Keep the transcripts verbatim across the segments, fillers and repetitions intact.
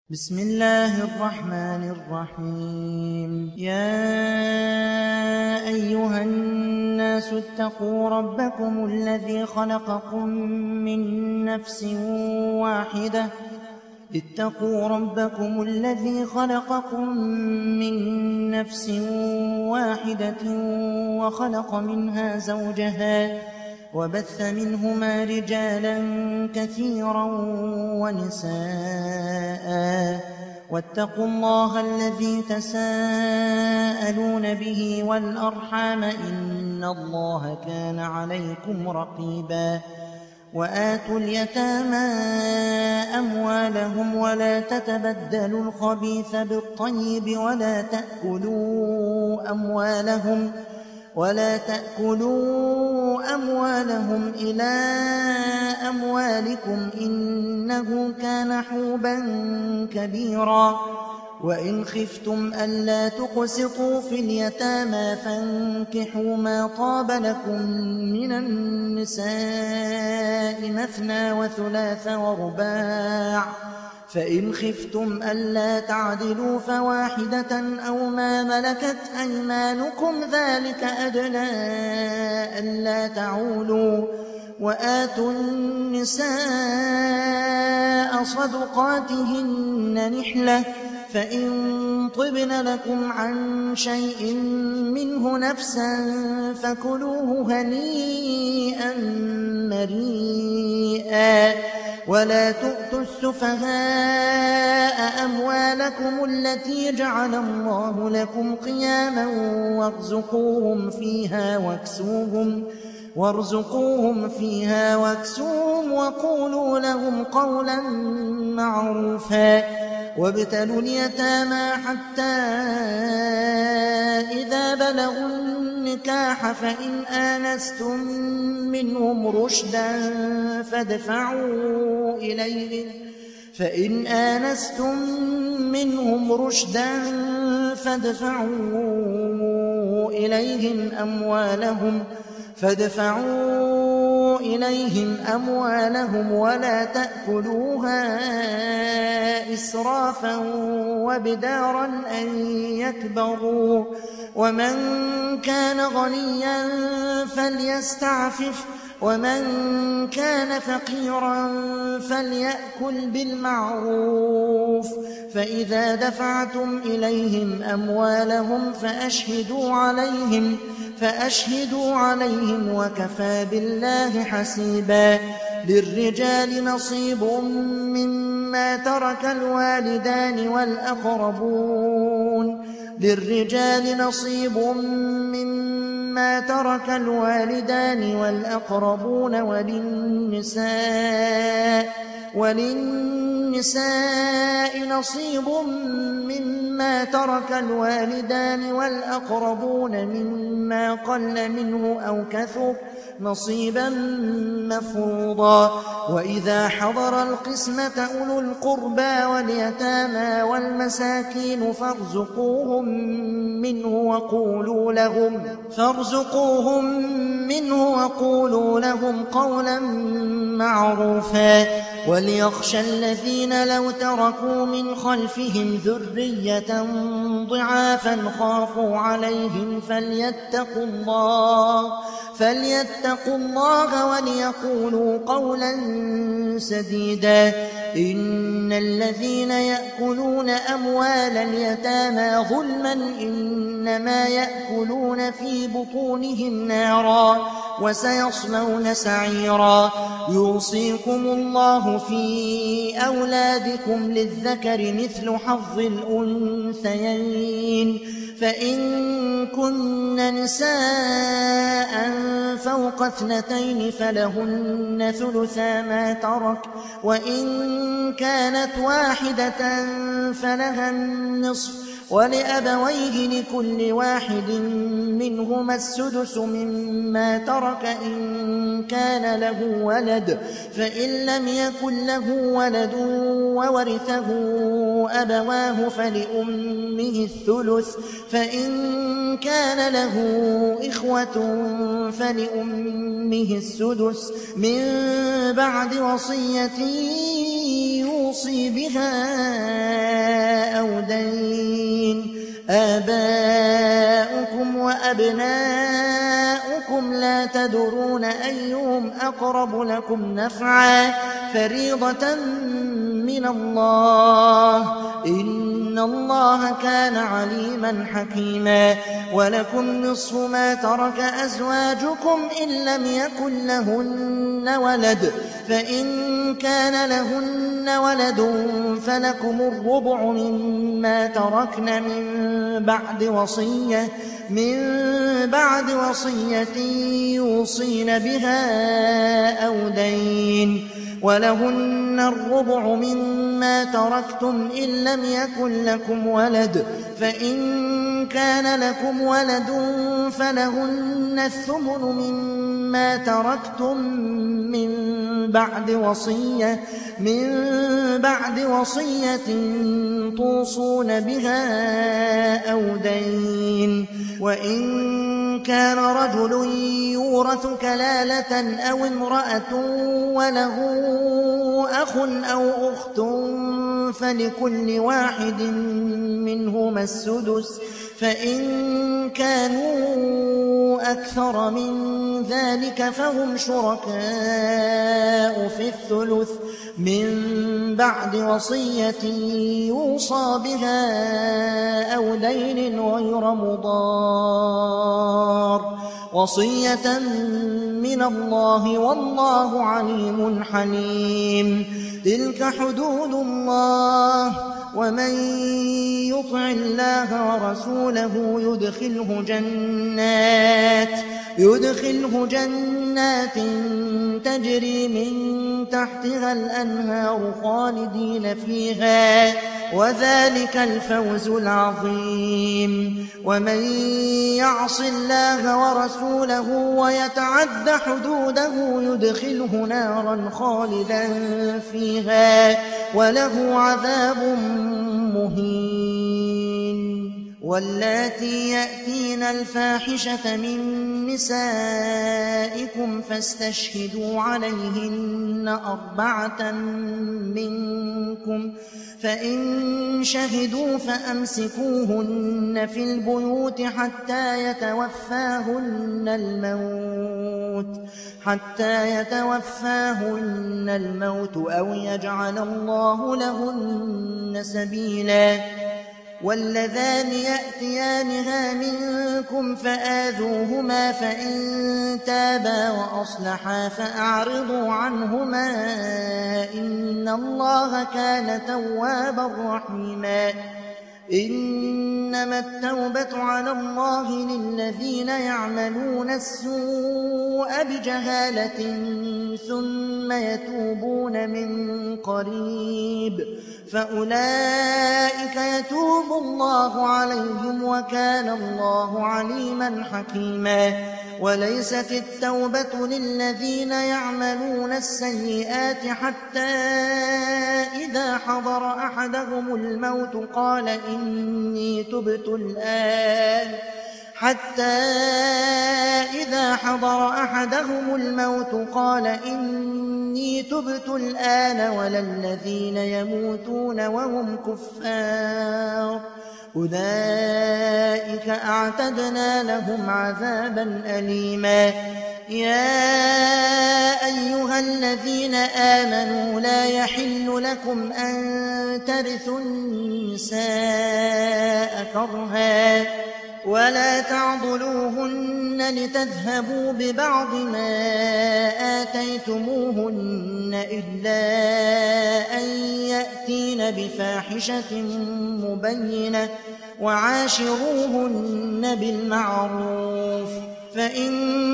بسم الله الرحمن الرحيم يا أيها الناس اتقوا ربكم الذي خلقكم من نفس واحدة اتقوا ربكم الذي خلقكم من نفس واحدة وخلق منها زوجها وبث منهما رجالا كثيرا ونساء واتقوا الله الذي تساءلون به والأرحام إن الله كان عليكم رقيبا وآتوا اليتامى أموالهم ولا تتبدلوا الخبيث بالطيب ولا تأكلوا أموالهم ولا تأكلوا أموالهم إلى أموالكم إنه كان حوبا كبيرا وإن خفتم ألا تقسطوا في اليتامى فانكحوا ما طاب لكم من النساء مثنى وثلاث ورباع فإن خفتم ألا تعدلوا فواحدة أو ما ملكت أيمانكم ذلك أدنى ألا تعولوا وآتوا النساء صدقاتهن نحلة فإن طبن لكم عن شيء منه نفسا فكلوه هنيئا مريئا ولا تؤتوا السفهاء أموالكم التي جعل الله لكم قياما وارزقوهم فيها واكسوهم وارزقوهم فيها واكسوهم وقولوا لهم قولا معروفا وابتلوا اليتامى حتى إذا بلغوا النكاح فإن آنستم منهم رشدا فادفعوا إليهم فإن آنستم منهم رشدا فادفعوا إليهم أموالهم فادفعوا إليهم أموالهم ولا تأكلوها إسرافا وبدارا أن يكبروا ومن كان غنيا فليستعفف ومن كان فقيرا فليأكل بالمعروف فإذا دفعتم إليهم أموالهم فأشهدوا عليهم فأشهدوا عليهم وكفى بالله حسيبا للرجال نصيب مما ترك الوالدان والأقربون للرجال نصيب مما ترك الوالدان والأقربون وللنساء وللنساء نصيب مما ترك الوالدان والأقربون مما قل منه أو كثر نصيبا مفروضا وإذا حضر القسمة أولو القربى واليتامى والمساكين فارزقوهم منه وقولوا لهم فارزقوهم منه وقولوا لهم قولا معروفا وليخشى الذين لو تركوا من خلفهم ذرية ضعافا خافوا عليهم فليتقوا الله فليتقوا الله وليقولوا قولا سديدا إن الذين يأكلون أموال اليتامى ظلما إنما يأكلون في بطونهم نارا وسيصلون سعيرا يوصيكم الله في أولادكم للذكر مثل حظ الأنثيين فإن كن نساء فوق اثنتين فلهن ثلثا ما ترك وإن كانت واحدة فلها النصف ولأبويه لكل واحد منهما السدس مما ترك إن كان له ولد فإن لم يكن له ولد وورثه أبواه فلأمه الثلث فإن كان له إخوة فلأمه السدس من بعد وصية يوصي بها أبناؤكم لا تدرون أيهم أقرب لكم نفعا فريضة من الله إن الله كان عليما حكيما ولكم نصف ما ترك أزواجكم إن لم يكن لهن ولد فإن كان لهن ولد فلكم الربع مما تركن من بعد وصية من بعد وصية يوصين بها أو دين ولهن الربع مما تركتم إن لم يكن لكم ولد فإن كان لكم ولد فلهن الثمن مما تركتم من بعد وصية من بعد وصية توصون بها أو دين وإن كان رجل يورث كلالة أو امرأة وله أخ أو أخت فلكل واحد منهما السدس فإن كانوا أكثر من ذلك فهم شركاء في الثلث من بعد وصية يوصى بها أو دين غير مضار وصية من الله والله عليم حليم تلك حدود الله ومن يطع الله ورسوله يدخله جنات يدخله جنات تجري من تحتها الأنهار خالدين فيها وذلك الفوز العظيم ومن يعص الله ورسوله ويتعد حدوده يدخله نارا خالدا فيها وله عذاب مهين واللاتي يأتين الفاحشة من نسائكم فاستشهدوا عليهن أربعة منكم فإن شهدوا فأمسكوهن في البيوت حتى يتوفاهن الموت حتى يتوفاهن الموت أو يجعل الله لهن سبيلا واللذان يأتيانها منكم فآذوهما فإن تابا وأصلحا فأعرضوا عنهما إن الله كان توابا رحيما إنما التوبة على الله للذين يعملون السوء بجهالة ثم يتوبون من قريب فأولئك يتوب الله عليهم وكان الله عليما حكيما وليست التوبة للذين يعملون السيئات حتى إذا حضر أحدهم الموت قال إني تبت الآن حتى إذا حضر أحدهم الموت قال إني تبت الآن ولا الذين يموتون وهم كفار أولئك أعتدنا لهم عذابا أليما يا أيها الذين آمنوا لا يحل لكم أن ترثوا النساء كرها ولا تعضلوهن لتذهبوا ببعض ما آتيتموهن إلا أن يأتين بفاحشة مبينة وعاشروهن بالمعروف فإن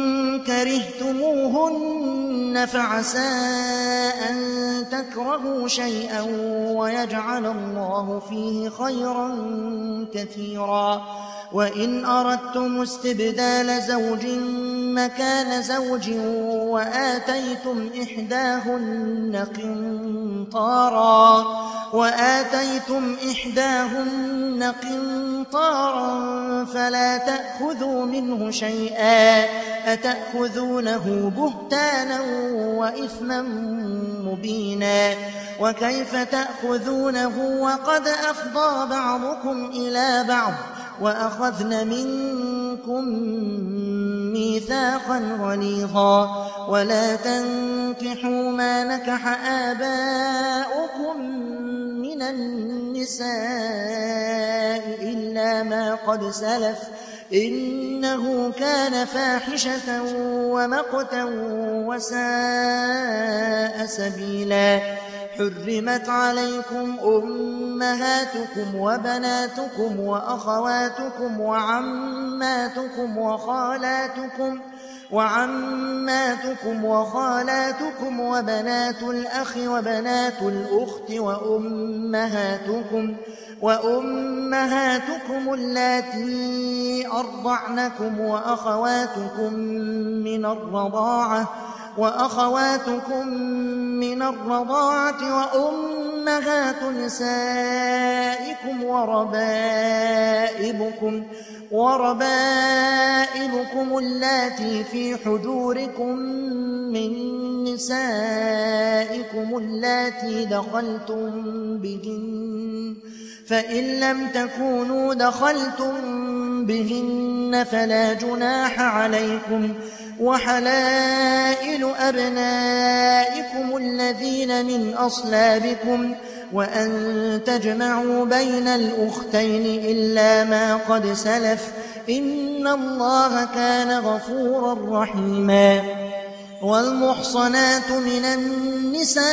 كرهتموهن فعسى أن تكرهوا شيئا ويجعل الله فيه خيرا كثيرا وإن أردتم استبدال زوج مكان زوج وآتيتم إحداهن قنطارا وآتيتم إحداهن قنطارا فلا تأخذوا منه شيئا أتأخذونه بهتانا وإثما مبينا وكيف تأخذونه وقد أفضى بعضكم إلى بعض وأخذن منكم ميثاقا غليظا ولا تنكحوا ما نكح آباؤكم من النساء إلا ما قد سلف إنه كان فاحشة ومقتا وساء سبيلا. حرمت عليكم أمهاتكم وبناتكم وأخواتكم وعماتكم وخالاتكم وعماتكم وخالاتكم وبنات الأخ وبنات الأخت وأمهاتكم وأمهاتكم اللاتي أرضعنكم وأخواتكم من الرضاعة وأخواتكم من الرضاعة وأمهات نسائكم وربائبكم وربائبكم اللاتي في حجوركم من نسائكم اللاتي دخلتم بهن فإن لم تكونوا دخلتم بهن فلا جناح عليكم وحلائل أبنائكم الذين من أصلابكم وأن تجمعوا بين الأختين إلا ما قد سلف إن الله كان غفورا رحيما. والمحصنات من النساء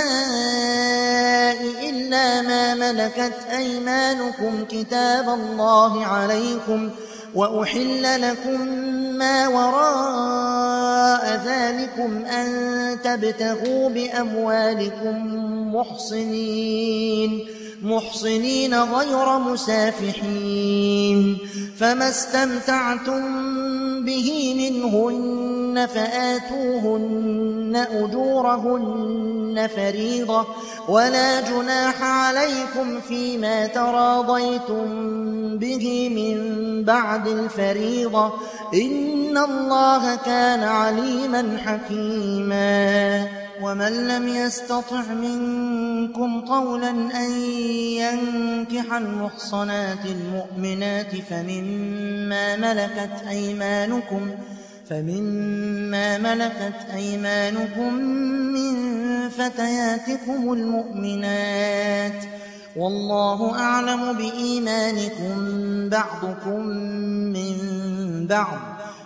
إلا ما ملكت أيمانكم كتاب الله عليكم وأحل لكم ما وراء ذلكم أن تبتغوا بأموالكم محصنين محصنين غير مسافحين فما استمتعتم به منهن فآتوهن أجورهن فريضة ولا جناح عليكم فيما تراضيتم به من بعد الفريضة إن الله كان عليما حكيما. ومن لم يستطع منكم طولا أن ينكح المحصنات المؤمنات فمما ملكت أيمانكم فمما ملكت أيمانكم من فتياتكم المؤمنات والله أعلم بإيمانكم بعضكم من بعض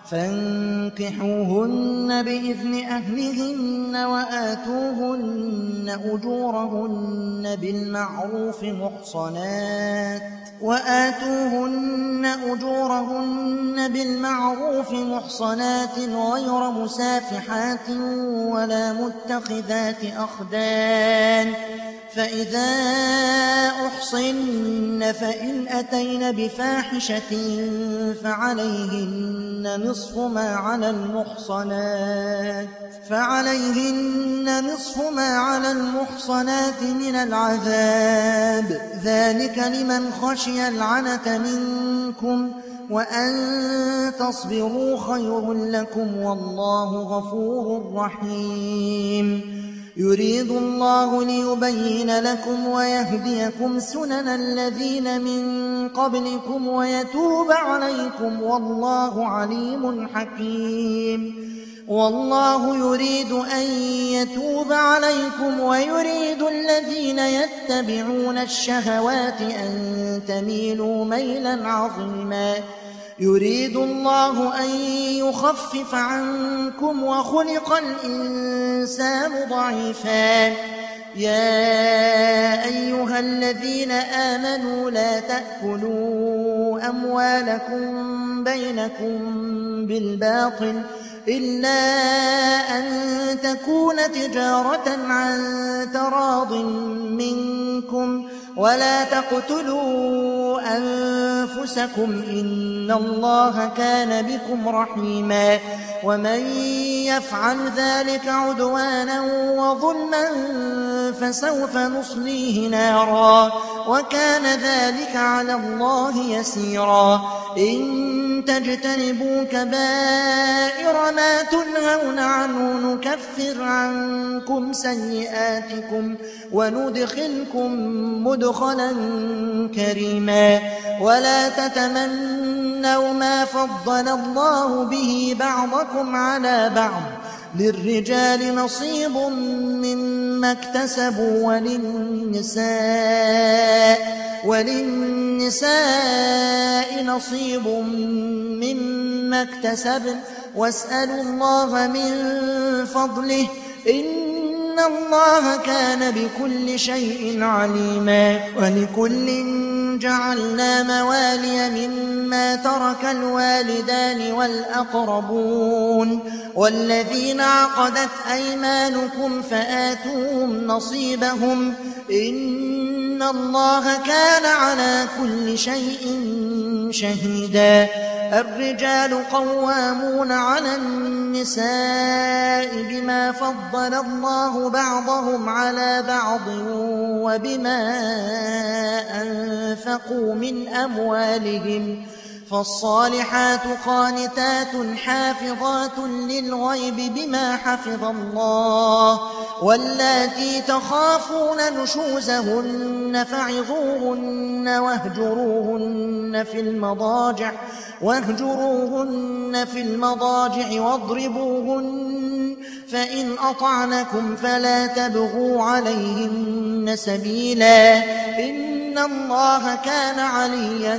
فانكحوهن بإذن أهلهن وآتوهن أجورهن بالمعروف محصنات وآتوهن أجورهن بالمعروف محصنات غير مسافحات ولا متخذات أخدان فإذا أحصن فإن أتين بفاحشة فعليهن نصف ما على المحصنات فعليهن نصف ما على المحصنات من العذاب ذلك لمن خشي العنة منكم وأن تصبروا خير لكم والله غفور رحيم. يريد الله ليبين لكم ويهديكم سنن الذين من قبلكم ويتوب عليكم والله عليم حكيم. والله يريد أن يتوب عليكم ويريد الذين يتبعون الشهوات أن تميلوا ميلا عظيما. يريد الله أن يخفف عنكم وخلق الإنسان ضعيفا. يا أيها الذين آمنوا لا تأكلوا أموالكم بينكم بالباطل إلا أن تكون تجارة عن تراض منكم ولا تقتلوا أنفسكم إن الله كان بكم رحيما. ومن يفعل ذلك عدوانا وظلما فسوف نصليه نارا وكان ذلك على الله يسيرا. إن تجتنبوا كبائر ما تنهون عنه نكفر عنكم سيئاتكم وندخلكم مدخلا كريما. ولا ولا تتمنوا ما فضل الله به بعضكم على بعض للرجال نصيب مما اكتسبوا وللنساء وللنساء نصيب مما اكتسبن واسألوا الله من فضله إن الله كان بكل شيء عليما. ولكل جعلنا موالي مما ترك الوالدان والأقربون والذين عقدت أيمانكم فآتوهم نصيبهم إن الله كان على كل شيء شهيدا. الرجال قوامون على النساء بما فضل الله بعضهم على بعض وبما أنفقوا من أموالهم فالصالحات قانتات حافظات للغيب بما حفظ الله واللاتي تخافون نشوزهن فعظوهن واهجروهن في المضاجع واهجروهن في المضاجع واضربوهن فإن أطعنكم فلا تبغوا عليهن سبيلا إن الله كان عليا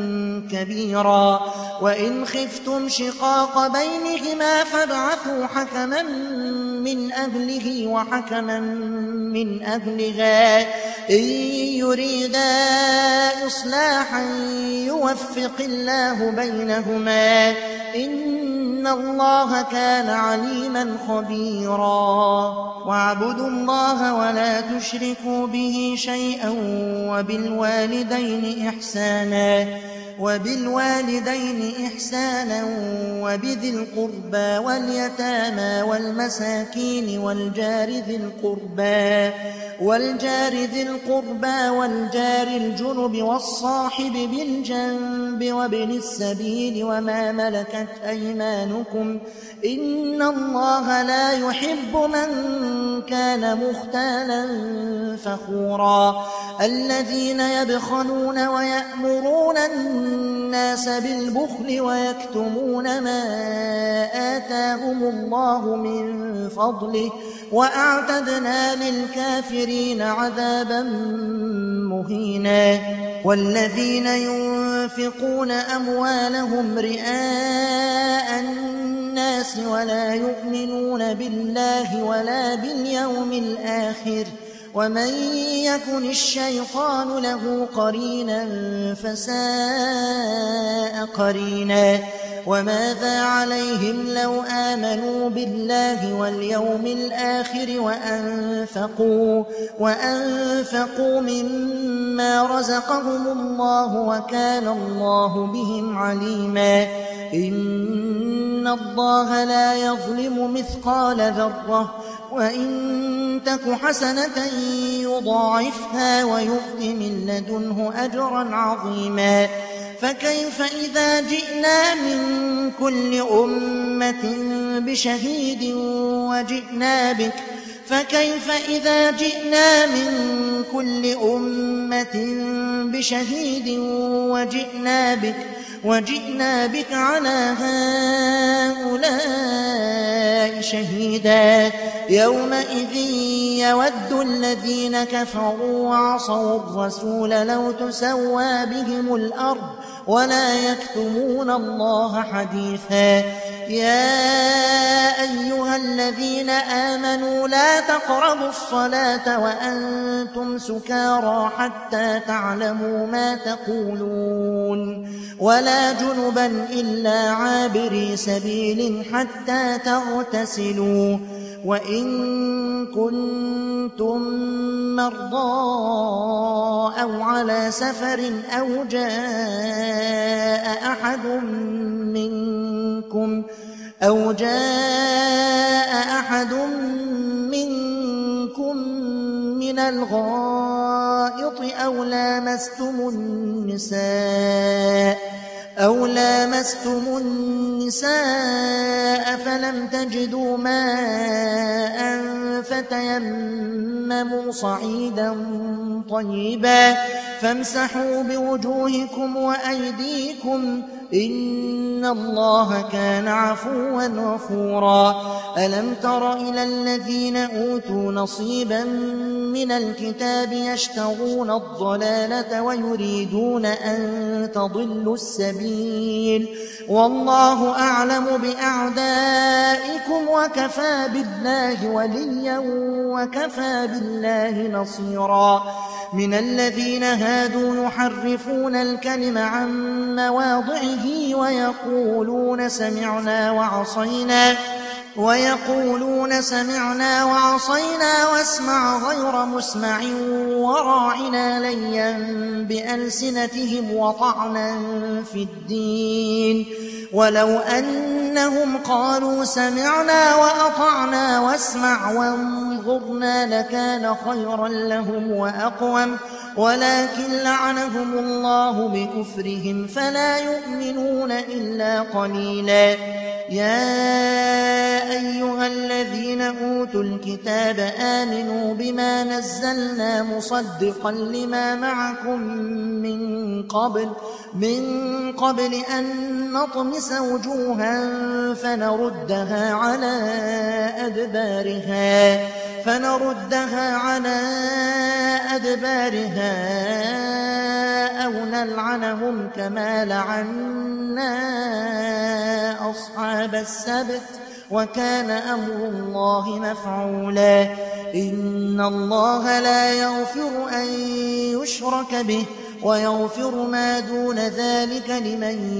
كبيرا. وإن خفتم شقاق بينهما فابعثوا حكما من أهله وحكما من أهلها إن يريدا إصلاحا يوفق الله بينهما إن الله كان عليما خبيرا. واعبدوا الله ولا تشركوا به شيئا وبالوالدين إحسانا وبالوالدين إحسانا وبذي القربى واليتامى والمساكين والجار ذي القربى والجار ذي القربى والجار الجنب والصاحب بالجنب وابن السبيل وما ملكت أيمانكم إن الله لا يحب من كان مختالا فخورا. الذين يبخلون ويأمرون الناس بالبخل ويكتمون ما آتاهم الله من فضله وأعتدنا للكافرين عذابا مهينا. والذين ينفقون أموالهم رئاء الناس ولا يؤمنون بالله ولا باليوم الآخر ومن يكن الشيطان له قرينا فساء قرينا. وماذا عليهم لو آمنوا بالله واليوم الآخر وأنفقوا, وأنفقوا مما رزقهم الله وكان الله بهم عليما. إن الله لا يظلم مثقال ذرة وإن تك حسنة يضاعفها ويؤت من لدنه أجرا عظيما. فكيف إذا جئنا من كل أمة بشهيد وجئنا بك فكيف إذا جئنا من كل أمة بشهيد وجئنا بك وجئنا بك على هؤلاء شهيدا. يومئذ يود الذين كفروا وعصوا الرسول لو تسوى بهم الأرض ولا يكتمون الله حديثا. يا أيها الذين آمنوا لا تقربوا الصلاة وأنتم سكارى حتى تعلموا ما تقولون ولا جنبا إلا عابري سبيل حتى تغتسلوا وإن كنتم مرضى أو على سفر أو جاء أحد منكم أو جاء أحد منكم من الغائط الغائط أو لامستم النساء أو لامستم النساء فلم تجدوا ماء فتيمموا صعيدا طيبا فامسحوا بوجوهكم وأيديكم إن الله كان عفوا غفورا. ألم تر إلى الذين أوتوا نصيبا من الكتاب يشترون الضلالة ويريدون أن تضلوا السبيل والله أعلم بأعدائكم وكفى بالله وليا وكفى بالله نصيرا. من الذين هادوا يحرفون الكلم عن مواضعه ويقولون سمعنا وعصينا ويقولون سمعنا وعصينا واسمع غير مسمع وراعنا ليا بألسنتهم وطعنا في الدين ولو أنهم قالوا سمعنا وأطعنا واسمع وانظرنا لكان خيرا لهم وأقوم ولكن لعنهم الله بكفرهم فلا يؤمنون إلا قليلا. يا أيها الذين أوتوا الكتاب آمنوا بما نزلنا مصدقا لما معكم من قبل من قبل أن نطمس وجوها فنردها على أدبارها فنردها على أدبارها أو نلعنهم كما لعنا أصحاب السبت وكان أمر الله مفعولا. إن الله لا يغفر أن يشرك به ويغفر ما دون ذلك لمن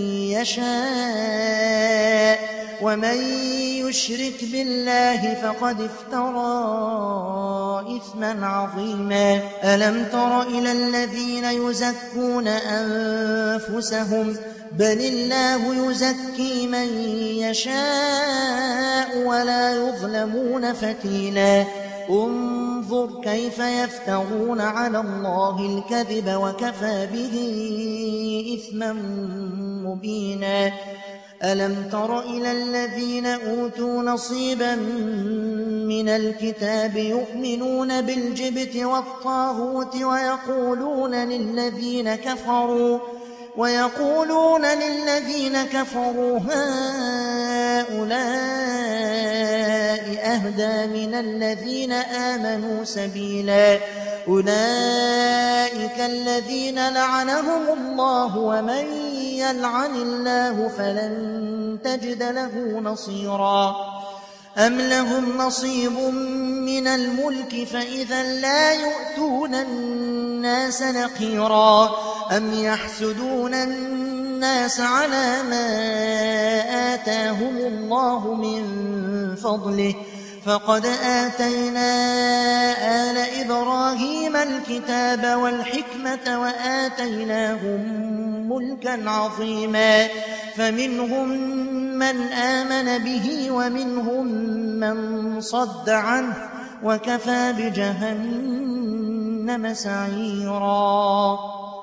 يشاء ومن يشرك بالله فقد افترى إثما عظيما. ألم تر إلى الذين يزكون أنفسهم بل الله يزكي من يشاء ولا يظلمون فتيلا. انظر كيف يفترون على الله الكذب وكفى به إثما مبينا. ألم تر إلى الذين أوتوا نصيبا من الكتاب يؤمنون بالجبت والطاغوت ويقولون للذين كفروا ويقولون للذين كفروا هؤلاء أهدى من الذين آمنوا سبيلا. أولئك الذين لعنهم الله ومن يلعن الله فلن تجد له نصيرا. أم لهم نصيب من الملك فإذا لا يؤتون الناس نقيرا. أم يحسدون الناس على ما آتاهم الله من فضله فقد آتينا آل إبراهيم الكتاب والحكمة وآتيناهم ملكا عظيما. فمنهم من آمن به ومنهم من صد عنه وكفى بجهنم سعيرا.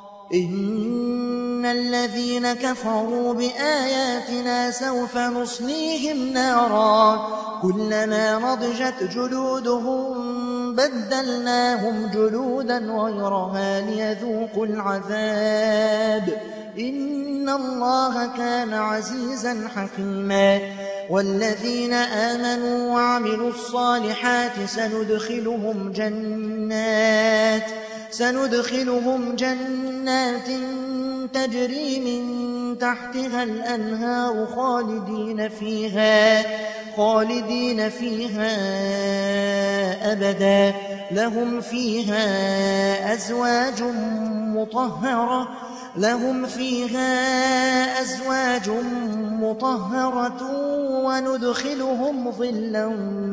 إن الذين كفروا بآياتنا سوف نصليهم نارا كلما نضجت جلودهم بدلناهم جلودا غيرها ليذوقوا العذاب إن الله كان عزيزا حكيما. والذين آمنوا وعملوا الصالحات سندخلهم جنات سندخلهم جنات تجري من تحتها الأنهار خالدين فيها خالدين فيها أبدا لهم فيها أزواج مطهرة لهم فيها أزواج مطهرة وندخلهم ظلا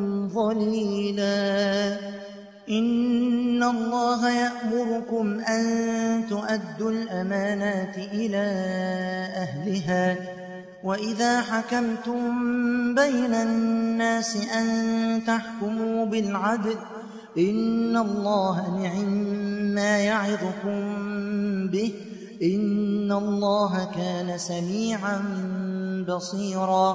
ظليلا. إن الله يأمركم أن تؤدوا الأمانات إلى أهلها وإذا حكمتم بين الناس أن تحكموا بالعدل إن الله نعما يعظكم به إن الله كان سميعا بصيرا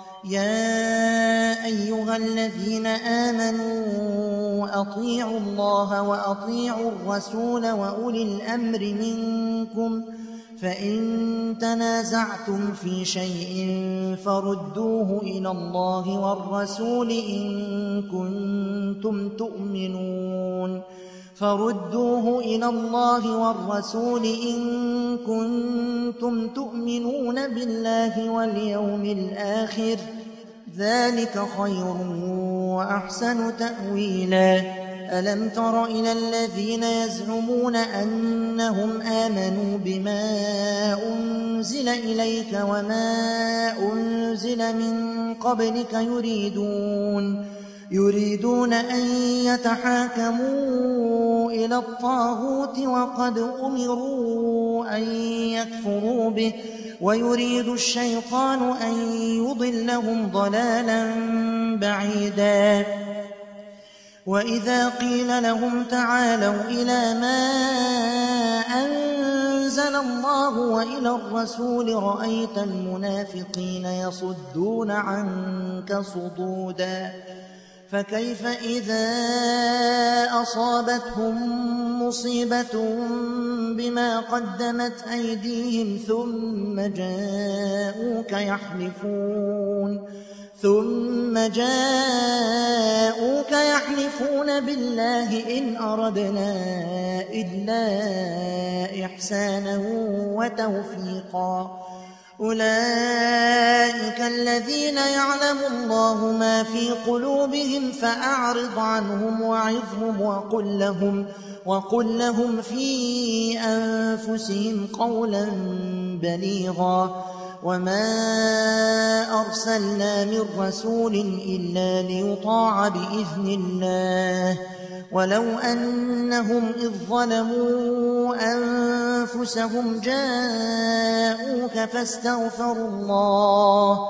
يا أيها الذين آمنوا أطيعوا الله وأطيعوا الرسول وأولي الأمر منكم فإن تنازعتم في شيء فردوه إلى الله والرسول إن كنتم تؤمنون فردوه إلى الله والرسول إن كنتم تؤمنون بالله واليوم الآخر ذلك خير وأحسن تأويلا ألم تر إلى الذين يزعمون أنهم آمنوا بما أنزل إليك وما أنزل من قبلك يريدون يريدون أن يتحاكموا إلى الطاغوت وقد أمروا أن يكفروا به ويريد الشيطان أن يضلهم ضلالا بعيدا وإذا قيل لهم تعالوا إلى ما أنزل الله وإلى الرسول رأيت المنافقين يصدون عنك صدودا فكيف إذا أصابتهم مصيبة بما قدمت أيديهم ثم جاءوك يحلفون ثم جاءوك يحلفون بالله إن أردنا إلا إحسانا وتوفيقا أولئك الذين يعلم الله ما في قلوبهم فأعرض عنهم وعظهم وقل لهم, وقل لهم في أنفسهم قولا بليغا وما أرسلنا من رسول إلا ليطاع بإذن الله ولو أنهم إذ ظلموا أنفسهم جاءوك فاستغفروا الله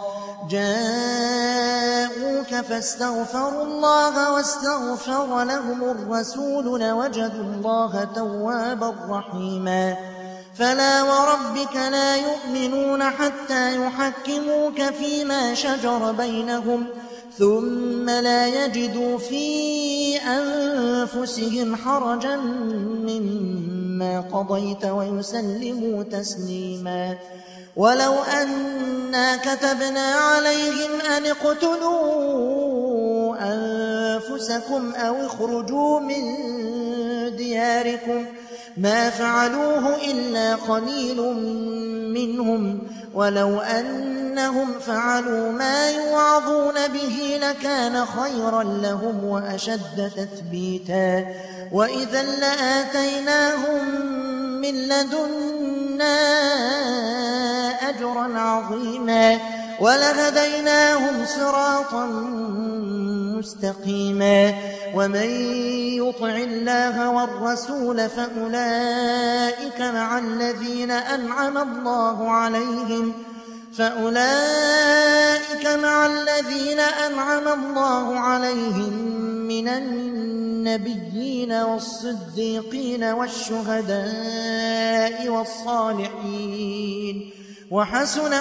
جاءوك فاستغفروا الله واستغفر لهم الرسول لوجدوا الله توابا رحيما فلا وربك لا يؤمنون حتى يحكموك فيما شجر بينهم ثم لا يجدوا في أنفسهم حرجا مما قضيت ويسلموا تسليما ولو أنا كتبنا عليهم أن اقتلوا أنفسكم أو اخرجوا من دياركم ما فعلوه إلا قليل منهم ولو أنهم فعلوا ما يوعظون به لكان خيرا لهم وأشد تثبيتا وإذا لآتيناهم من لدنا أجرا عظيما ولهديناهم صراطا مستقيما ومن يطع الله والرسول فأولئك مع الذين أنعم الله عليهم فأولئك مع الذين أنعم الله عليهم من النبيين والصديقين والشهداء والصالحين وحسن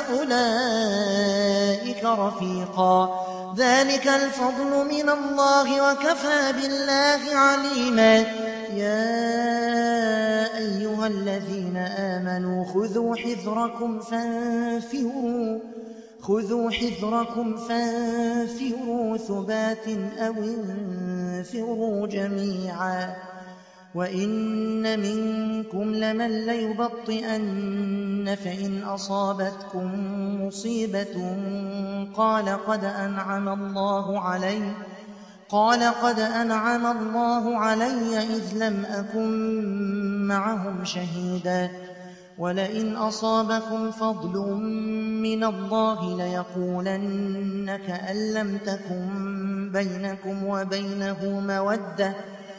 أولئك رفيقا ذلك الفضل من الله وكفى بالله عليما يا أيها الذين آمنوا خذوا حذركم فانفروا خذوا حذركم فانفروا ثبات أو انفروا جميعا وإن منكم لمن ليبطئن فإن أصابتكم مصيبة قال قد أنعم الله علي قال قد أنعم الله علي إذ لم أكن معهم شهيدا ولئن أصابكم فضل من الله ليقولن كأن لم تكن بينكم وبينه مودة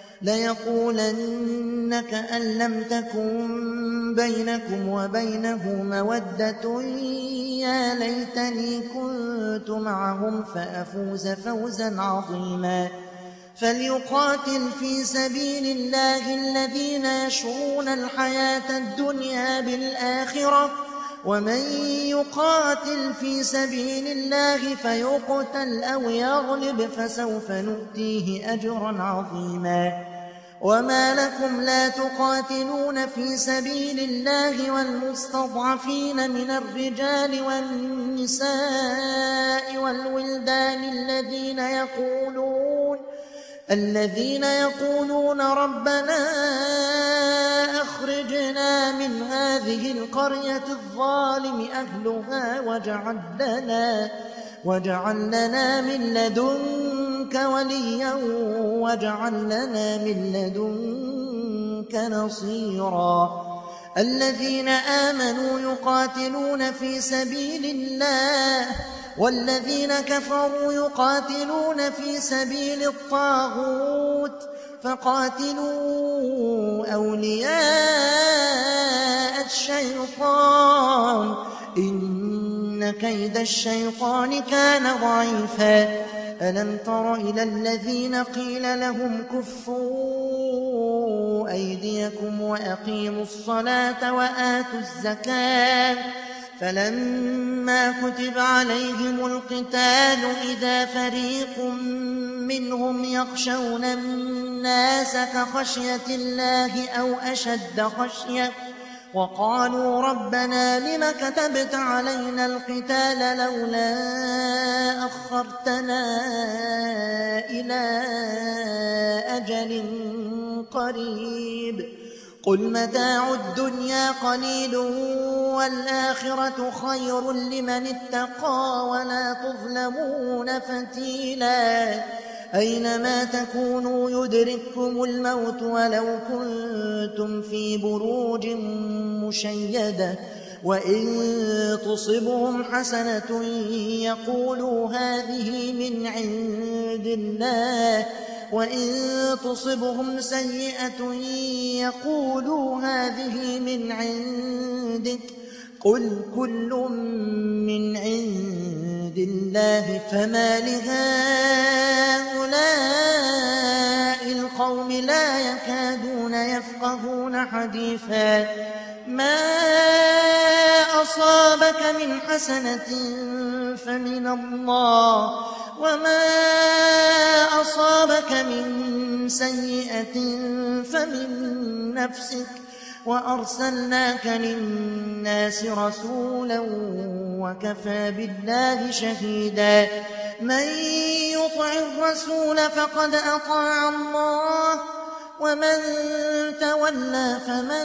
ليقولن كأن لم تكن بينكم وبينه مودة يا ليتني كنت معهم فأفوز فوزا عظيما فليقاتل في سبيل الله الذين يشرون الحياة الدنيا بالآخرة ومن يقاتل في سبيل الله فيقتل أو يغلب فسوف نؤتيه أجرا عظيما وما لكم لا تقاتلون في سبيل الله والمستضعفين من الرجال والنساء والولدان الذين يقولون الذين يقولون ربنا أخرجنا من هذه القرية الظالم أهلها واجعل لنا, واجعل لنا من لدنك وليا واجعل لنا من لدنك نصيرا الذين آمنوا يقاتلون في سبيل الله والذين كفروا يقاتلون في سبيل الطاغوت فقاتلوا أولياء الشيطان إن كيد الشيطان كان ضعيفا ألم تر إلى الذين قيل لهم كفوا أيديكم وأقيموا الصلاة وآتوا الزكاة فلما كتب عليهم القتال إذا فريق منهم يخشون الناس كخشية الله أو أشد خشية وقالوا ربنا لم كتبت علينا القتال لولا أخرتنا إلى أجل قريب قل متاع الدنيا قليل والآخرة خير لمن اتقى ولا تظلمون فتيلا أينما تكونوا يدرككم الموت ولو كنتم في بروج مشيدة وإن تصبهم حسنة يقولوا هذه من عند الله وإن تصبهم سيئة يقولوا هذه من عندك قل كل من عند الله فما لهؤلاء القوم لا يكادون يفقهون حديثا ما أصابك من حسنة فمن الله وما أصابك من سيئة فمن نفسك وأرسلناك للناس رسولا وكفى بالله شهيدا من يطع الرسول فقد أطاع الله ومن تولى فما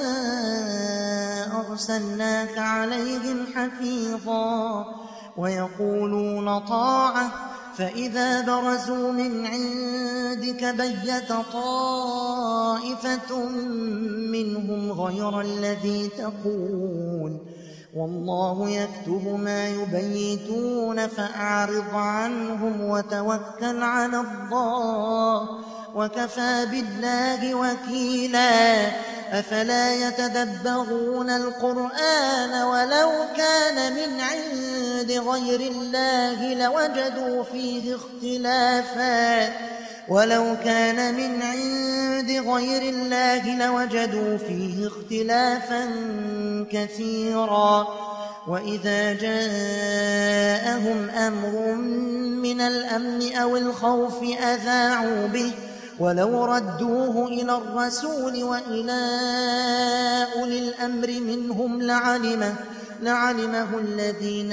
أرسلناك عليهم حفيظا ويقولون طاعة فإذا برزوا من عندك بيت طائفة منهم غير الذي تقول والله يكتب ما يبيتون فأعرض عنهم وتوكل على الله وكفى بالله وكيلا أفلا يتدبرون القرآن ولو كان من عند غير الله لوجدوا فيه اختلافا ولو كان من عند غير الله لوجدوا فيه اختلافا كثيرا وإذا جاءهم أمر من الأمن أو الخوف أذاعوا به ولو ردوه إلى الرسول وإلى أولي الأمر منهم لعلمه, لعلمه الذين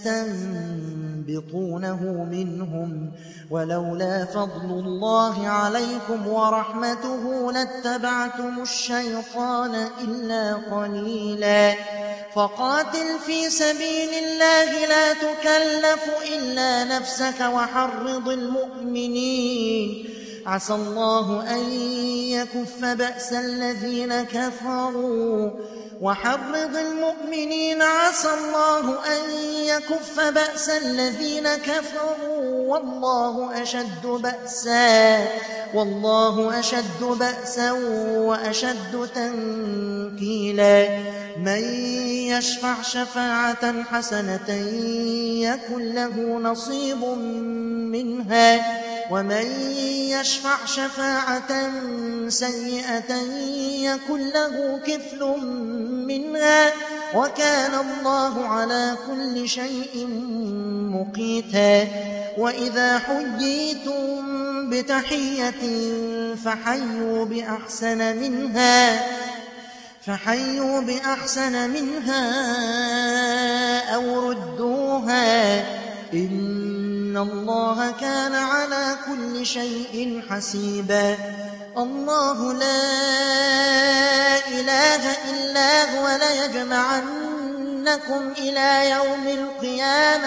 يستنبطونه منهم ولولا فضل الله عليكم ورحمته لاتبعتم الشيطان إلا قليلا فقاتل في سبيل الله لا تكلف إلا نفسك وحرض المؤمنين عسى الله أن يكف بأس الذين كفروا وحرض المؤمنين عسى الله أن يكف بأس الذين كفروا والله أشد بأسا والله أشد بأسا وأشد تنكيلا من يشفع شفاعة حسنة يكن له نصيب منها ومن يشفع شفاعة سيئة يكن له كفل منها وكان الله على كل شيء مقيتا. وإذا حييتم بتحية فحيوا بأحسن منها فحيوا بأحسن منها أو ردوها إن الله كان على كل شيء حسيبا. الله لا إله إلا هو ليجمعنكم إلى يوم القيامة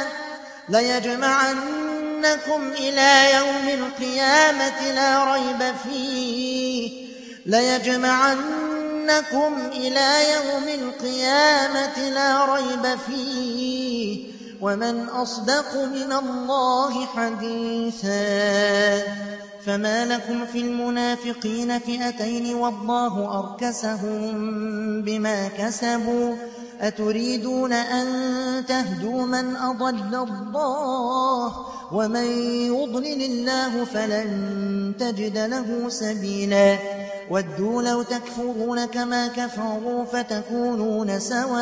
ليجمعنكم إلى يوم القيامة لا ريب فيه ليجمعنكم إلى يوم القيامة لا ريب فيه ومن أصدق من الله حديثا. فما لكم في المنافقين فئتين والله أركسهم بما كسبوا أتريدون أن تهدوا من أضل الله ومن يضلل الله فلن تجد له سبيلا. ودوا لو تكفرون كما كفروا فتكونون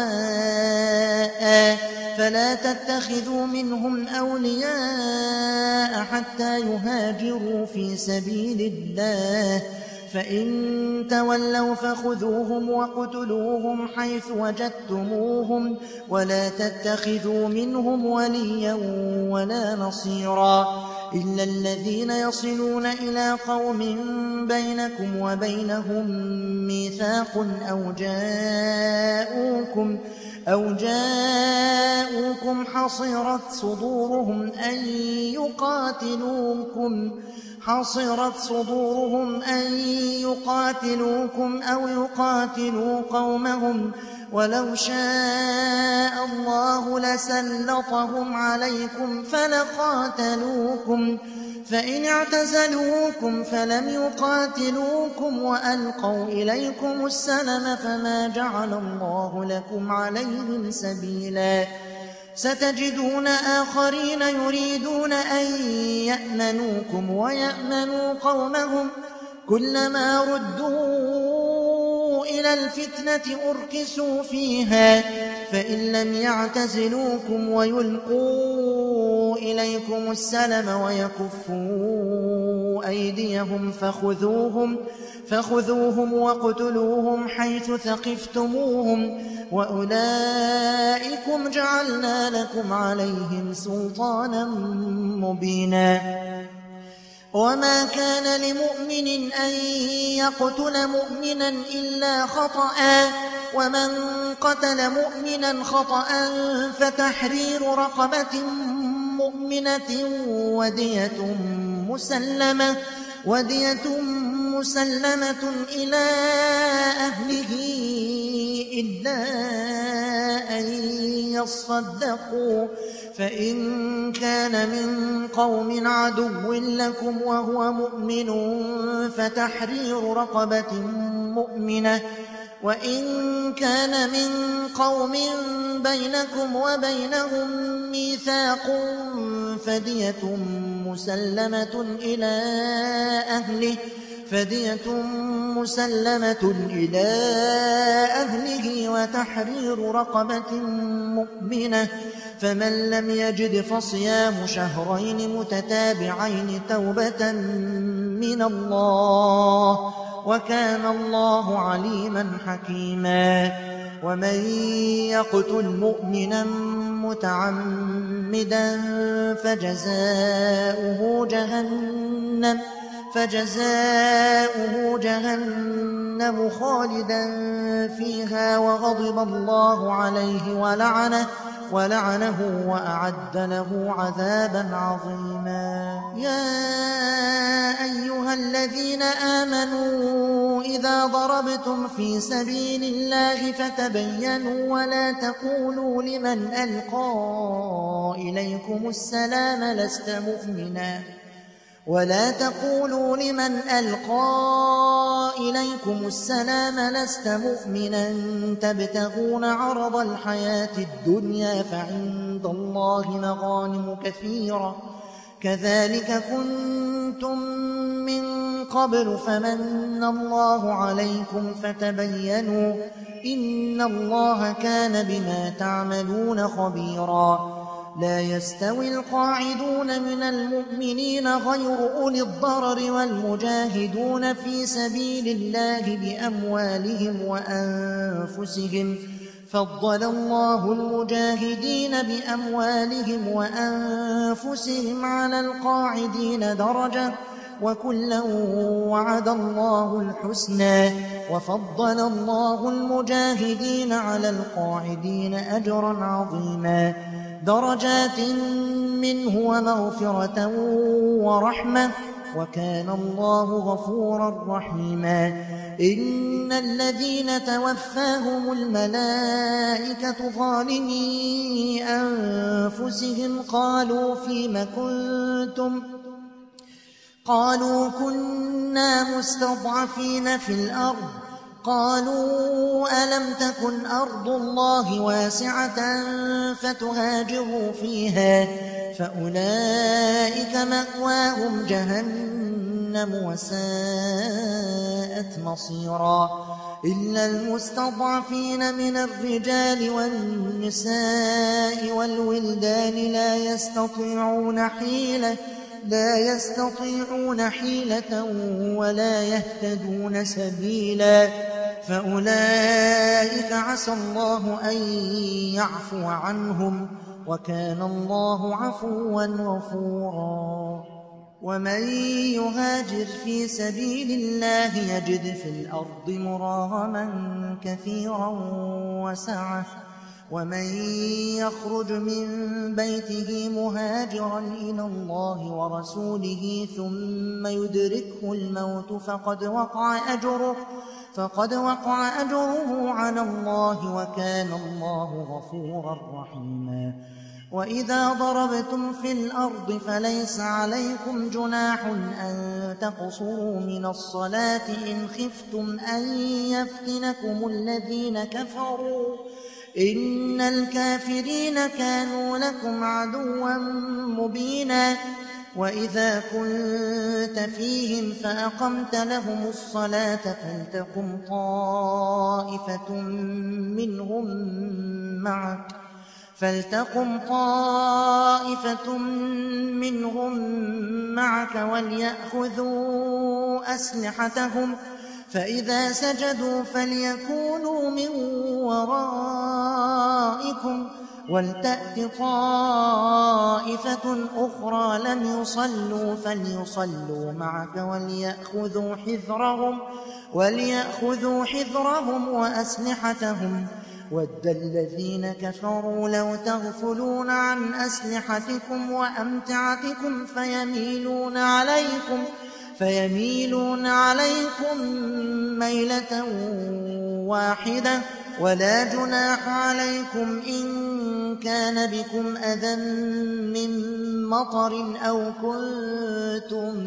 سواء فلا تتخذوا منهم أولياء حتى يهاجروا في سبيل الله فإن تولوا فخذوهم وقتلوهم حيث وجدتموهم ولا تتخذوا منهم وليا ولا نصيرا إلا الذين يصلون إلى قوم بينكم وبينهم ميثاق أو جاءوكم أو جاءوكم حصرت صدورهم أن يقاتلوكم حصرت صدورهم أن يقاتلوكم أو يقاتلوا قومهم ولو شاء الله لسلطهم عليكم فلقاتلوكم فإن اعتزلوكم فلم يقاتلوكم وألقوا إليكم السلم فما جعل الله لكم عليهم سبيلا. ستجدون آخرين يريدون أن يأمنوكم ويأمنوا قومهم كلما ردوا إلى الفتنة أركسوا فيها فإن لم يعتزلوكم ويلقوا إليكم السلم ويكفوا أيديهم فخذوهم فخذوهم وقتلوهم حيث ثقفتموهم وأولئكم جعلنا لكم عليهم سلطانا مبينا. وما كان لمؤمن أن يقتل مؤمنا إلا خطأ ومن قتل مؤمنا خطأ فتحرير رقبة مؤمنة ودية مسلمة ودية مسلمة إلى أهله إلا أن يصدقوا فإن كان من قوم عدو لكم وهو مؤمن فتحرير رقبة مؤمنة وإن كان من قوم بينكم وبينهم ميثاق فدية مسلمة إلى أهله فدية مسلمة إلى أهله وتحرير رقبة مؤمنة فمن لم يجد فصيام شهرين متتابعين توبة من الله وكان الله عليما حكيما. ومن يقتل مؤمنا متعمدا فجزاؤه جهنم فجزاؤه جهنم خالدا فيها وغضب الله عليه ولعنه ولعنه وأعد له عذابا عظيما. يا أيها الذين آمنوا إذا ضربتم في سبيل الله فتبينوا ولا تقولوا لمن ألقى إليكم السلام لست مؤمنا ولا تقولوا لمن ألقى إليكم السلام لست مؤمنا تبتغون عرض الحياة الدنيا فعند الله مغانم كثيرة كذلك كنتم من قبل فمن الله عليكم فتبينوا إن الله كان بما تعملون خبيرا لا يستوي القاعدون من المؤمنين غير أولي الضرر والمجاهدون في سبيل الله بأموالهم وأنفسهم فضل الله المجاهدين بأموالهم وأنفسهم على القاعدين درجة وكلا وعد الله الحسنى وفضل الله المجاهدين على القاعدين أجرا عظيما درجات منه ومغفرة ورحمة وكان الله غفورا رحيما إن الذين توفاهم الملائكة ظالمي أنفسهم قالوا فيم كنتم قالوا كنا مستضعفين في الأرض قالوا ألم تكن أرض الله واسعة فتهاجروا فيها فأولئك مأواهم جهنم وساءت مصيرا إلا المستضعفين من الرجال والنساء والولدان لا يستطيعون حيلة لا يستطيعون حيلة ولا يهتدون سبيلا فأولئك عسى الله أن يعفو عنهم وكان الله عفوا غفورا ومن يهاجر في سبيل الله يجد في الأرض مراغما كثيرا وسعة ومن يخرج من بيته مهاجرا إلى الله ورسوله ثم يدركه الموت فقد وقع أجره فقد وقع أجره على الله وكان الله غفورا رحيما وإذا ضربتم في الأرض فليس عليكم جناح أن تقصروا من الصلاة إن خفتم أن يفتنكم الذين كفروا إن الكافرين كانوا لكم عدوا مبينا وإذا كنت فيهم فأقمت لهم الصلاة فلتقم طائفة منهم معك فلتقم طائفة منهم معك وليأخذوا أسلحتهم فإذا سجدوا فليكونوا من ورائكم ولتأت طائفة أخرى لم يصلوا فليصلوا معك وليأخذوا حذرهم وليأخذوا حذرهم وأسلحتهم ود الذين كفروا لو تغفلون عن أسلحتكم وأمتعتكم فيميلون عليكم فيميلون عليكم ميلة واحدة ولا جناح عليكم إن كان بكم أذى من مطر أو كنتم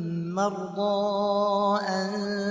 مرضى أن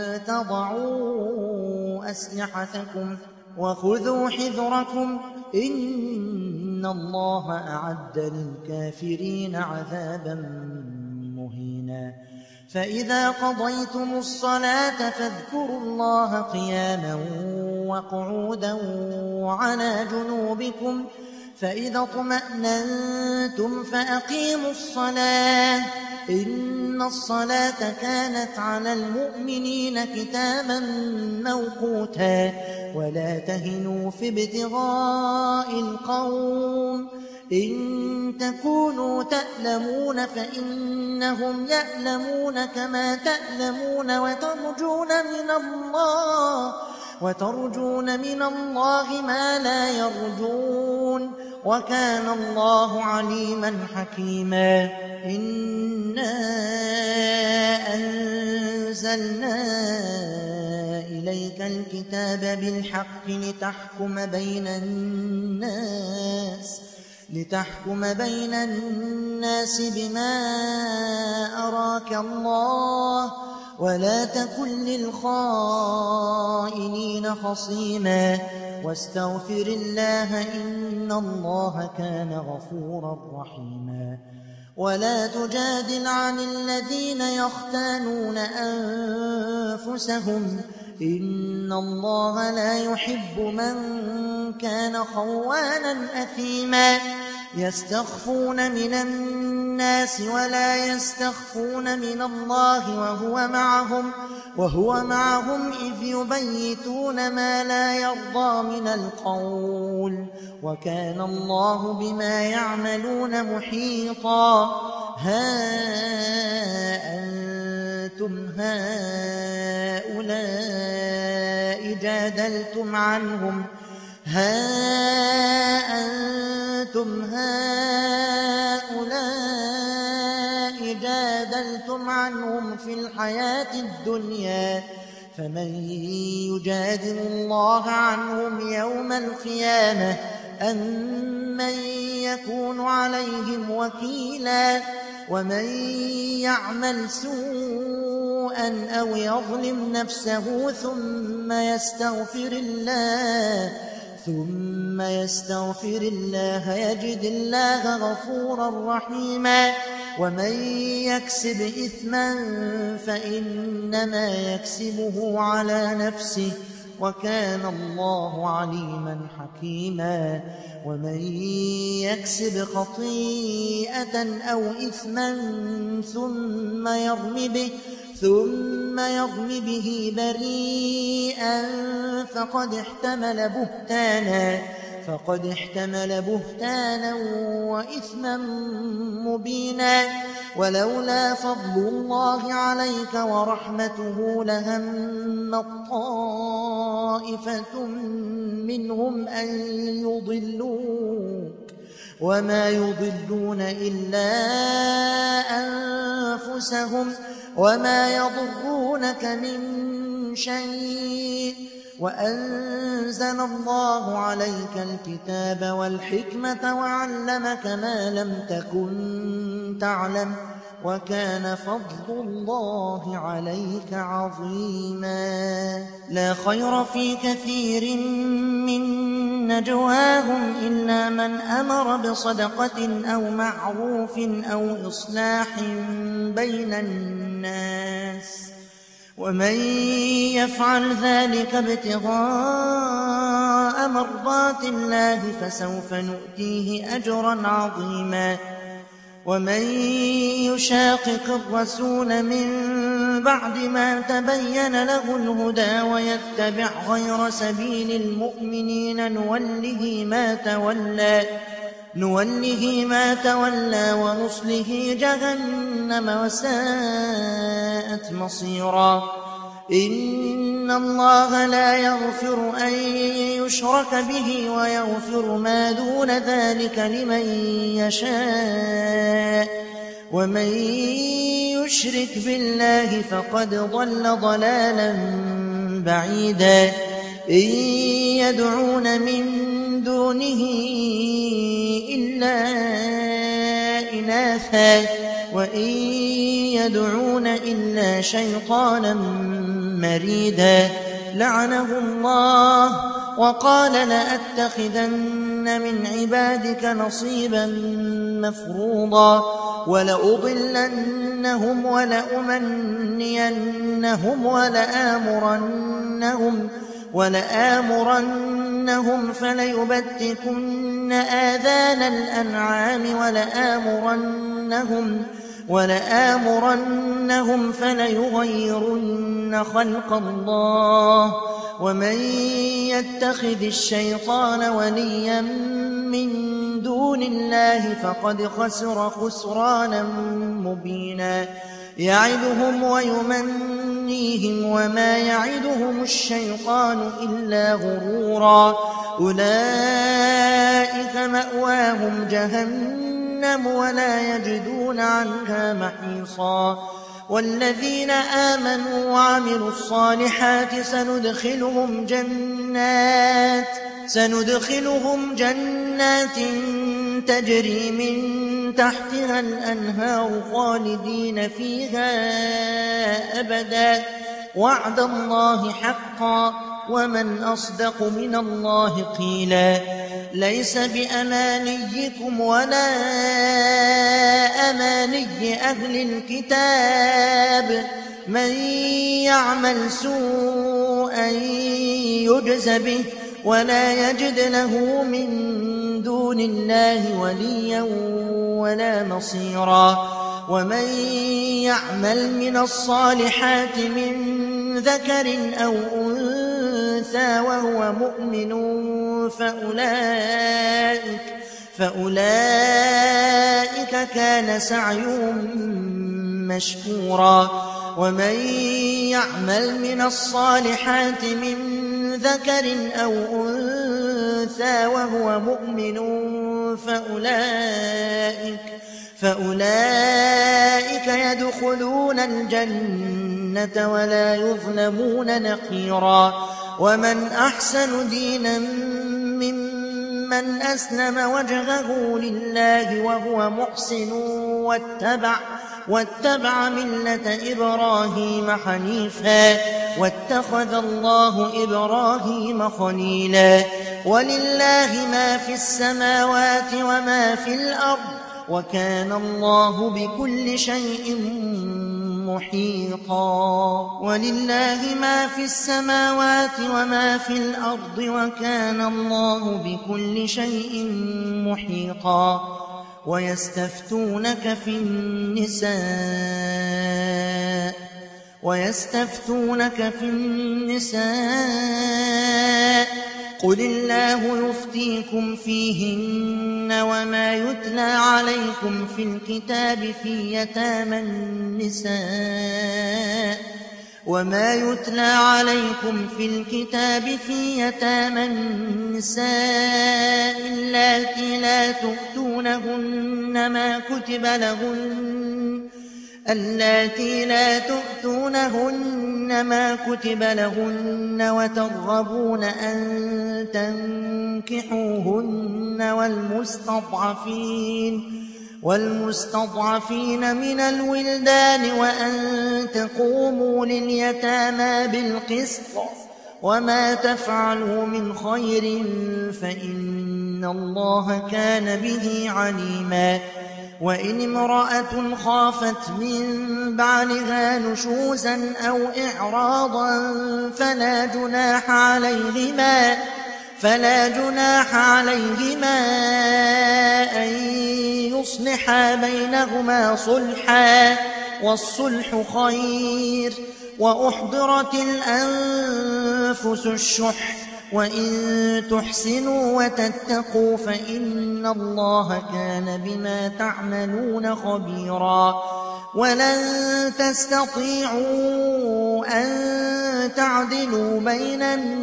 تضعوا أسلحتكم وخذوا حذركم إن الله أعد للكافرين عذابا مهينا فإذا قضيتم الصلاة فاذكروا الله قياما وقعودا وعلى جنوبكم فإذا اطمأننتم فأقيموا الصلاة إن الصلاة كانت على المؤمنين كتابا موقوتا ولا تهنوا في ابتغاء القوم إن تكونوا تألمون فإنهم يألمون كما تألمون وترجون من الله وترجون من الله ما لا يرجون وكان الله عليما حكيما إنا أنزلنا إليك الكتاب بالحق لتحكم بين الناس لتحكم بين الناس بما أراك الله ولا تكن للخائنين خصيما واستغفر الله إن الله كان غفورا رحيما ولا تجادل عن الذين يختانون أنفسهم إن الله لا يحب من كان خوانا أثيما يستخفون من الناس ولا يستخفون من الله وهو معهم وهو معهم إذ يبيتون ما لا يرضى من القول وكان الله بما يعملون محيطا ها أنتم هؤلاء جادلتم عنهم ها أنتم هؤلاء جادلتم عنهم في الحياة الدنيا فمن يجادل الله عنهم يوم القيامة أم من يكون عليهم وكيلا ومن يعمل سوءا أو يظلم نفسه ثم يستغفر الله ثم يستغفر الله يجد الله غفورا رحيما ومن يكسب إثما فإنما يكسبه على نفسه وكان الله عليما حكيما ومن يكسب خطيئة أو إثما ثم يرم به ثم يرم به بريئا فقد احتمل بهتانا فقد احتمل بهتانا وإثما مبينا ولولا فضل الله عليك ورحمته لهم طائفة منهم أن يضلوك وما يضلون إلا أنفسهم وما يضرونك من شيء وأنزل الله عليك الكتاب والحكمة وعلمك ما لم تكن تعلم وكان فضل الله عليك عظيما لا خير في كثير من نجواهم إلا من أمر بصدقة أو معروف أو إصلاح بين الناس ومن يفعل ذلك ابتغاء مرضات الله فسوف نؤتيه أجرا عظيما ومن يشاقق الرسول من بعد ما تبين له الهدى ويتبع غير سبيل المؤمنين نوله ما تولى نوله ما تولى ونصله جهنم وساءت مصيرا إن الله لا يغفر أن يشرك به ويغفر ما دون ذلك لمن يشاء ومن يشرك بالله فقد ضل ضلالا بعيدا إن يدعون من دونه إلا إناثا وإن يدعون إلا شيطانا مريدا لعنه الله وقال لأتخذن من عبادك نصيبا مفروضا ولأضلنهم ولأمنينهم ولآمرنهم ولآمرنهم فليبتكن آذان الأنعام ولآمرنهم ولآمرنهم فليغيرن خلق الله ومن يتخذ الشيطان وليا من دون الله فقد خسر خسرانا مبينا يعدهم ويمنيهم وما يعدهم الشيطان إلا غرورا أولئك مأواهم جهنم ولا يجدون عنها محيصا والذين آمنوا وعملوا الصالحات سندخلهم جنات سندخلهم جنات تجري من تحتها الأنهار خالدين فيها أبدا وعد الله حقا ومن أصدق من الله قيلا ليس بأمانيكم ولا أماني أهل الكتاب من يعمل سوءا يجز به ولا يجد له من دون الله وليا ولا نصيرا ومن يعمل من الصالحات من ذكر أو أنثى وهو مؤمن فأولئك, فأولئك كان سعيهم مشكورا ومن يعمل من الصالحات من ذكر أو أنثى وهو مؤمن فأولئك, فأولئك يدخلون الجنة ولا يظلمون نقيرا ومن أحسن دينا ممن أسلم وجهه لله وهو محسن واتبع, واتبع ملة إبراهيم حنيفا واتخذ الله إبراهيم خليلا ولله ما في السماوات وما في الأرض وكان الله بكل شيء محيطا ولله ما في السماوات وما في الأرض وكان الله بكل شيء محيطا ويستفتونك في النساء ويستفتونك في النساء قل الله يفتيكم فيهن وما يتلى عليكم في الكتاب في يتامى النساء وما يتلى عليكم في الكتاب في يتامى النساء اللاتي لا تؤتونهن ما كتب لهن اللاتي لا تؤتونهن ما كتب لهن وترغبون أن تنكحوهن والمستضعفين والمستضعفين من الولدان وأن تقوموا لليتامى بالقسط وما تفعلوا من خير فإن الله كان به عليما وإن امرأة خافت من بعلها نشوزا أو إعراضا فلا جناح عليهما فلا جناح عليهما أن يصلحا بينهما صلحا والصلح خير وأحضرت الأنفس الشح وإن تحسنوا وتتقوا فإن الله كان بما تعملون خبيرا ولن تستطيعوا أن تعدلوا بين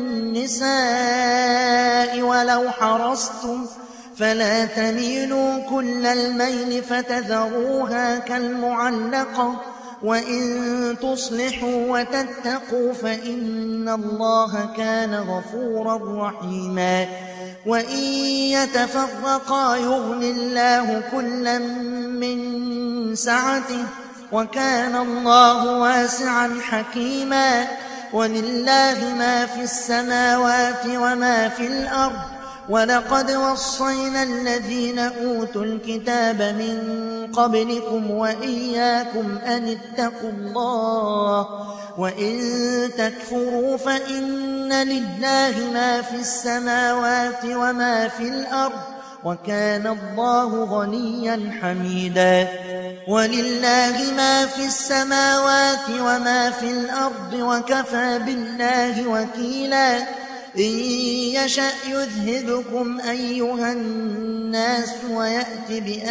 النساء ولو حرصتم فلا تميلوا كل الميل فتذروها كالمعلقة وإن تصلحوا وتتقوا فإن الله كان غفورا رحيما وإن يتفرقا يغن الله كلا من سعته وكان الله واسعا حكيما ولله ما في السماوات وما في الأرض ولقد وصينا الذين أوتوا الكتاب من قبلكم وإياكم أن اتقوا الله وإن تكفروا فإن لله ما في السماوات وما في الأرض وكان الله غنيا حميدا ولله ما في السماوات وما في الأرض وكفى بالله وكيلا إن يشأ يذهبكم أيها الناس ويأت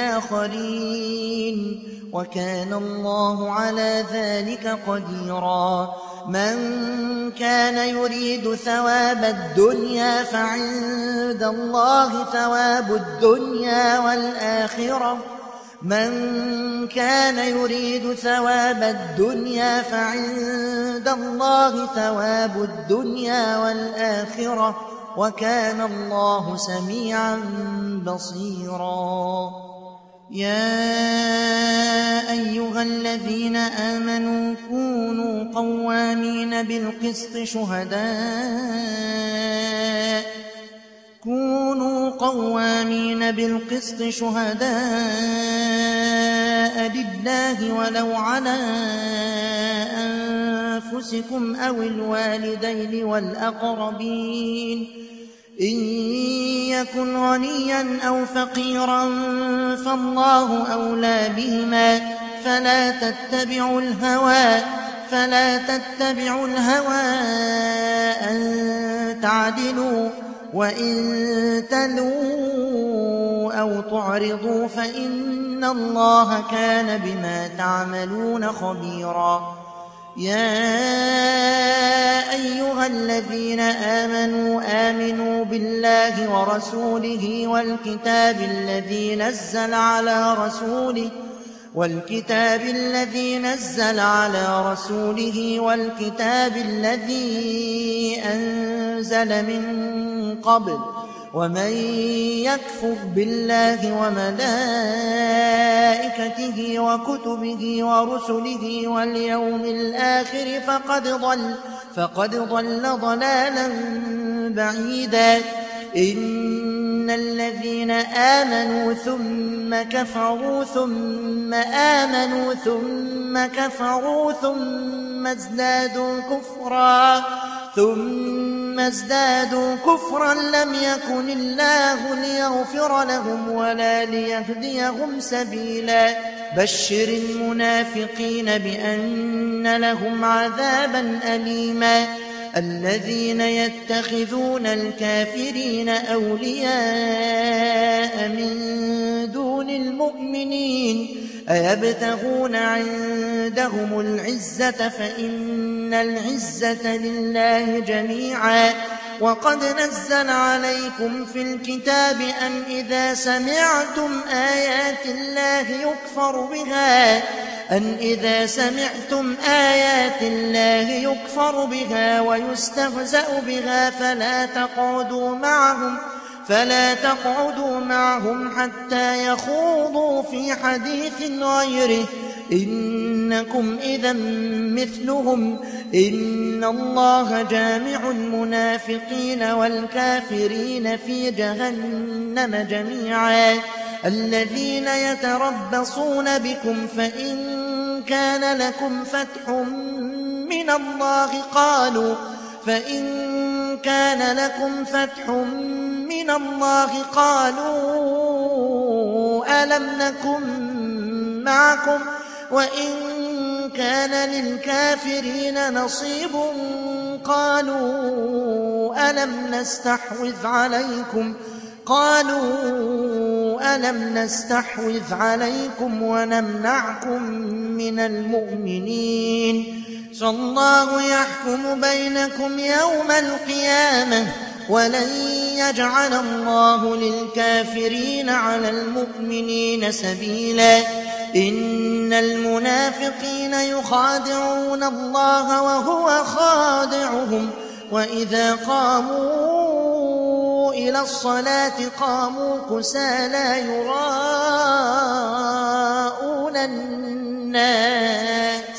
بآخرين وكان الله على ذلك قديرا من كان يريد ثواب الدنيا فعند الله ثواب الدنيا والآخرة من كان يريد ثواب الدنيا فعند الله ثواب الدنيا والآخرة وكان الله سميعا بصيرا يا أيها الذين آمنوا كونوا قوامين بالقسط شهداء كونوا قوامين بالقسط شهداء لله ولو على أنفسكم أو الوالدين والأقربين إن يكن غنيا أو فقيرا فالله أولى بهما فلا تتبعوا الهوى فلا تتبعوا الهوى أن تعدلوا وإن تلوا أو تعرضوا فإن الله كان بما تعملون خبيرا. يا أيها الذين آمنوا آمنوا بالله ورسوله والكتاب الذي نزل على رسوله والكتاب الذي نزل على رسوله والكتاب الذي أنزل من قبل ومن يكفر بالله وملائكته وكتبه ورسله واليوم الآخر فقد ضل فقد ضل ضلالا بعيدا. إن الذين آمنوا ثم كفروا ثم آمنوا ثم كفروا ثم ازدادوا كفرا ثم ازدادوا كفرا لم يكن الله ليغفر لهم ولا ليهديهم سبيلا. بشر المنافقين بأن لهم عذابا أليما. الذين يتخذون الكافرين أولياء من دون المؤمنين أيبتغون عندهم العزة فإن العزة لله جميعا. وقد نزل عليكم في الكتاب أن إذا سمعتم آيات الله يكفر بها أن إذا سمعتم آيات الله يكفر بها ويستهزأ بها فلا تقعدوا معهم فلا تقعدوا معهم حتى يخوضوا في حديث غيره إنكم إذا مثلهم إن الله جامع المنافقين والكافرين في جهنم جميعا. الذين يتربصون بكم فإن كان لكم فتح من الله قالوا فإن كان لكم فتح من الله قالوا ألم نكن معكم وإن كان للكافرين نصيب قالوا ألم نستحوذ عليكم قالوا ألم نستحوذ عليكم ونمنعكم من المؤمنين فالله يحكم بينكم يوم القيامة ولن يجعل الله للكافرين على المؤمنين سبيلا. إن المنافقين يخادعون الله وهو خادعهم وإذا قاموا إلى الصلاة قاموا كسالى يراءون الناس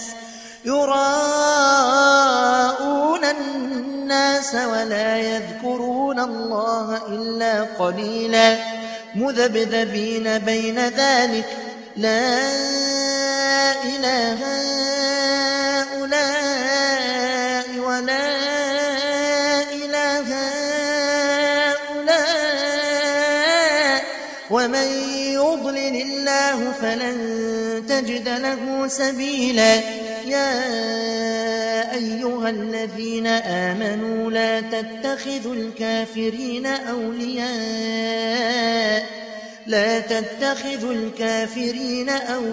يراءون الناس ولا يذكرون الله إلا قليلا. مذبذبين بين ذلك لا إله هؤلاء ولا إله هؤلاء ومن يضلل الله فلن تجد له سبيلا. يا أيها الذين آمنوا لا تتخذوا الكافرين أولياء لا تتخذوا الكافرين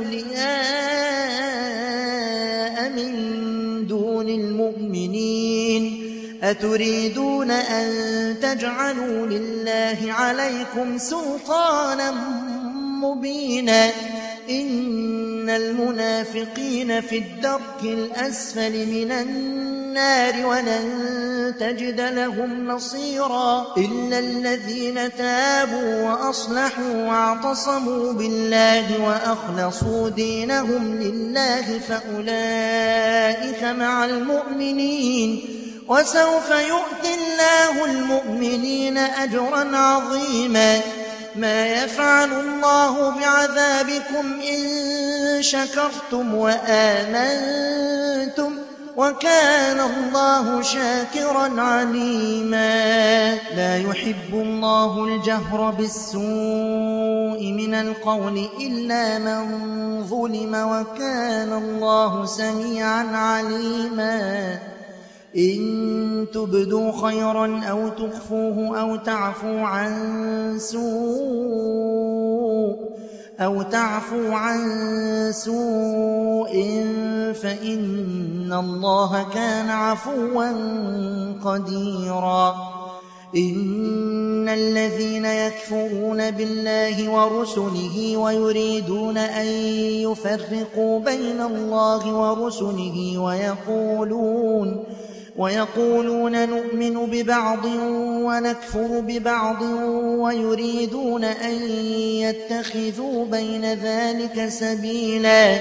أولياء من دون المؤمنين أتريدون أن تجعلوا لله عليكم سلطانا مبينا. إن المنافقين في الدرك الأسفل من النار ولن تجد لهم نصيرا إلا الذين تابوا وأصلحوا واعتصموا بالله وأخلصوا دينهم لله فأولئك مع المؤمنين وسوف يؤتي يؤت الله المؤمنين أجرا عظيما. ما يفعل الله بعذابكم إن شكرتم وآمنتم وكان الله شاكرا عليما. لا يحب الله الجهر بالسوء من القول إلا من ظلم وكان الله سميعا عليما. إن تبدوا خيرا أو تخفوه أو تعفوا عن سوء أو تعفوا عن سوء فإن الله كان عفوا قديرا. إن الذين يكفرون بالله ورسله ويريدون أن يفرقوا بين الله ورسله ويقولون ويقولون نؤمن ببعض ونكفر ببعض ويريدون أن يتخذوا بين ذلك سبيلا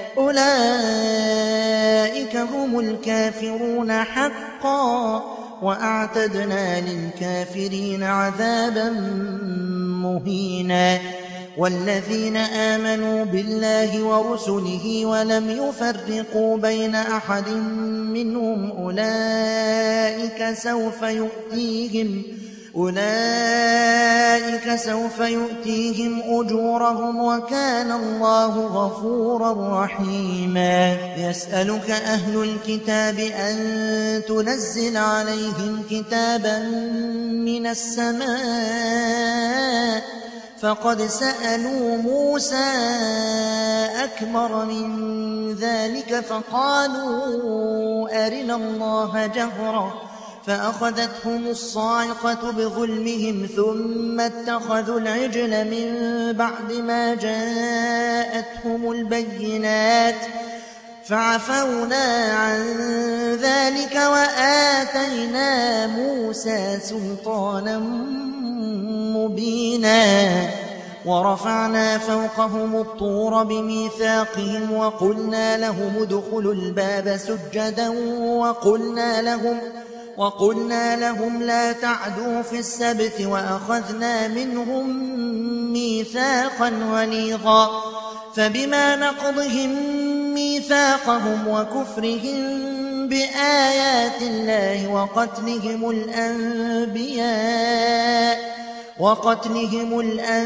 أولئك هم الكافرون حقا وأعتدنا للكافرين عذابا مهينا. والذين آمنوا بالله ورسله ولم يفرقوا بين أحد منهم أولئك سوف يؤتيهم أولئك سوف يؤتيهم أجورهم وكان الله غفورا رحيما. يسألك أهل الكتاب أن تنزل عليهم كتابا من السماء فقد سألوا موسى أكبر من ذلك فقالوا أرنا الله جهرة فأخذتهم الصاعقة بظلمهم ثم اتخذوا العجل من بعد ما جاءتهم البينات فعفونا عن ذلك وآتينا موسى سلطانا مبينا. ورفعنا فوقهم الطور بميثاقهم وقلنا لهم ادخلوا الباب سجدا وقلنا لهم وقلنا لهم لا تعدوا في السبت وأخذنا منهم ميثاقا غليظا. فبما نقضهم ميثاقهم وكفرهم بآيات الله وقتلهم الأنبياء وقتلهم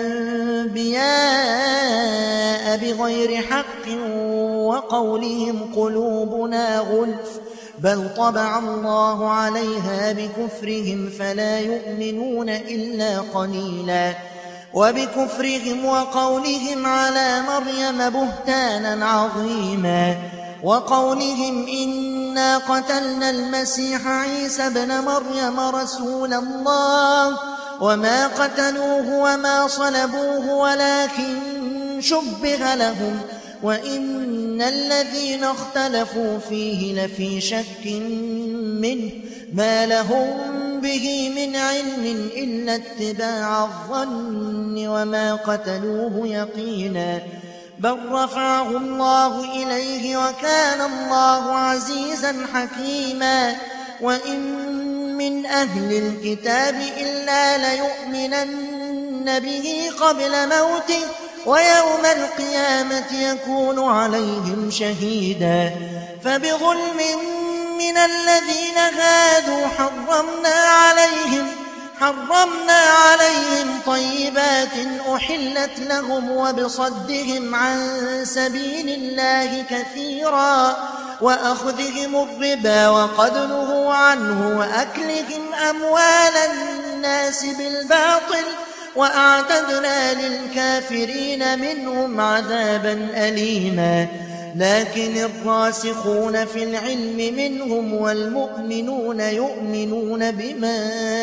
الأنبياء بغير حق وقولهم قلوبنا غلف بل طبع الله عليها بكفرهم فلا يؤمنون إلا قليلا. وبكفرهم وقولهم على مريم بهتانا عظيما وقولهم إنا قتلنا المسيح عيسى ابن مريم رسول الله وما قتلوه وما صلبوه ولكن شبه لهم وإن الذين اختلفوا فيه لفي شك منه ما لهم به من علم إلا اتباع الظن وما قتلوه يقينا بل رفعه الله إليه وكان الله عزيزا حكيما. وإن من أهل الكتاب إلا ليؤمنن به قبل موته ويوم القيامة يكون عليهم شهيدا. فبظلم من الذين هادوا حرمنا عليهم حرمنا عليهم طيبات أحلت لهم وبصدهم عن سبيل الله كثيرا وأخذهم الربا وقد نهوا عنه وأكلهم أموال الناس بالباطل وأعتدنا للكافرين منهم عذابا أليما. لكن الراسخون في العلم منهم والمؤمنون يؤمنون بما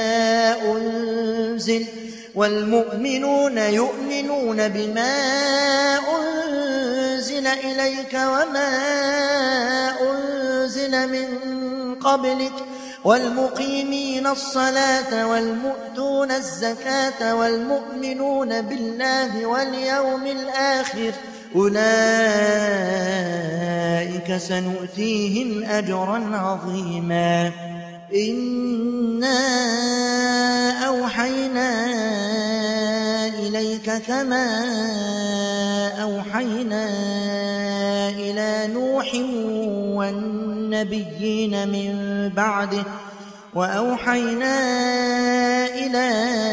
أنزل والمؤمنون يؤمنون بما أنزل إليك وما أنزل من قبلك والمقيمين الصلاة والمؤتون الزكاة والمؤمنون بالله واليوم الآخر أولئك سنؤتيهم أجرا عظيما. إنا أوحينا إليك كما أوحينا إلى نوح والنبيين من بعده وأوحينا إلى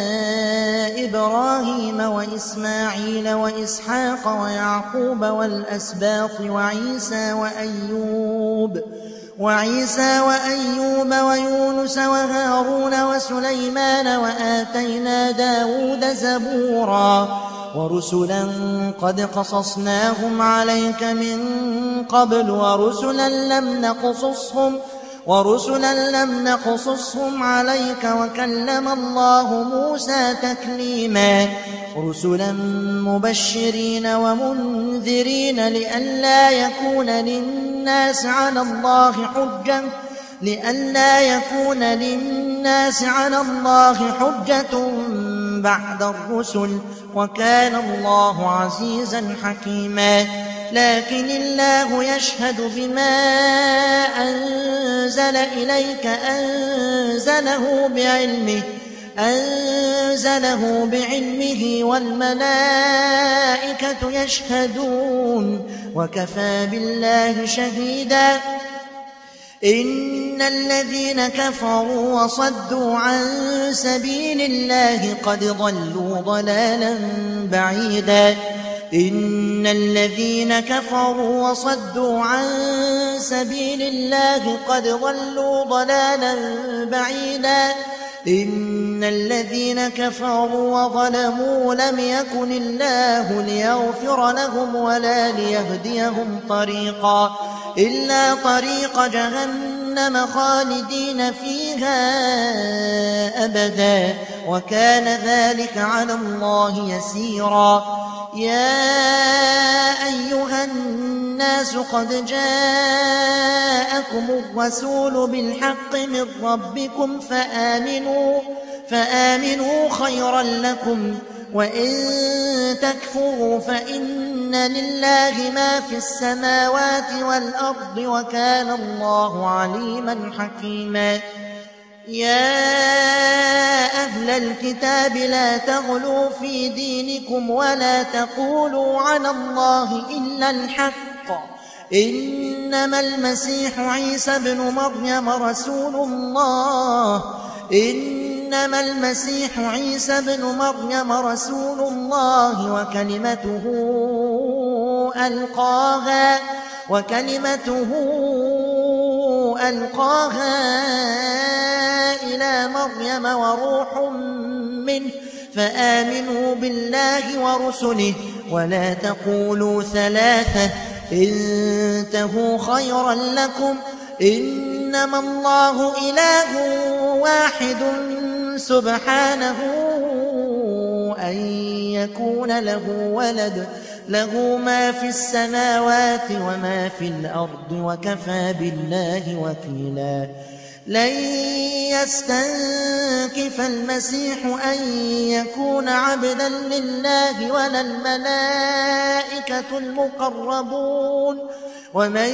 إبراهيم وإسماعيل وإسحاق ويعقوب والأسباط وعيسى وأيوب وعيسى وأيوب ويونس وهارون وسليمان وآتينا داود زبورا ورسلا قد قصصناهم عليك من قبل ورسلا لم نقصصهم ورسلا لم نقصصهم عليك وكلم الله موسى تكليما رسلا مبشرين ومنذرين لئلا يكون للناس على الله حجة لئلا يكون للناس على الله حجة بعد الرسل وكان الله عزيزا حكيما لكن الله يشهد بما أنزل إليك أنزله بعلمه أنزله بعلمه والملائكة يشهدون وكفى بالله شهيدا إن الذين كفروا وصدوا عن سبيل الله قد ضلوا ضلالا بعيدا إن الذين كفروا وصدوا عن سبيل الله قد ضلوا ضلالا بعيدا إن الذين كفروا وظلموا لم يكن الله ليغفر لهم ولا ليهديهم طريقا إلا طريق جهنم خالدين فيها أبدا وكان ذلك على الله يسيرا يا أيها الناس قد جاءكم الرسول بالحق من ربكم فآمنوا فآمنوا خيرا لكم وإن تكفروا فإن لله ما في السماوات والأرض وكان الله عليما حكيما يا أهل الكتاب لا تغلوا في دينكم ولا تقولوا على الله إلا الحق إنما المسيح عيسى ابن مريم رسول الله إنما المسيح عيسى ابن مريم رسول الله وكلمته ألقاها وكلمته ألقاها إلى مريم وروح منه فآمنوا بالله ورسله ولا تقولوا ثلاثة انتهوا خيرا لكم إنما الله إله واحد سبحانه أن يكون له ولد له ما في السماوات وما في الأرض وكفى بالله وكيلا لن يستنكف المسيح أن يكون عبدا لله ولا الملائكة المقربون ومن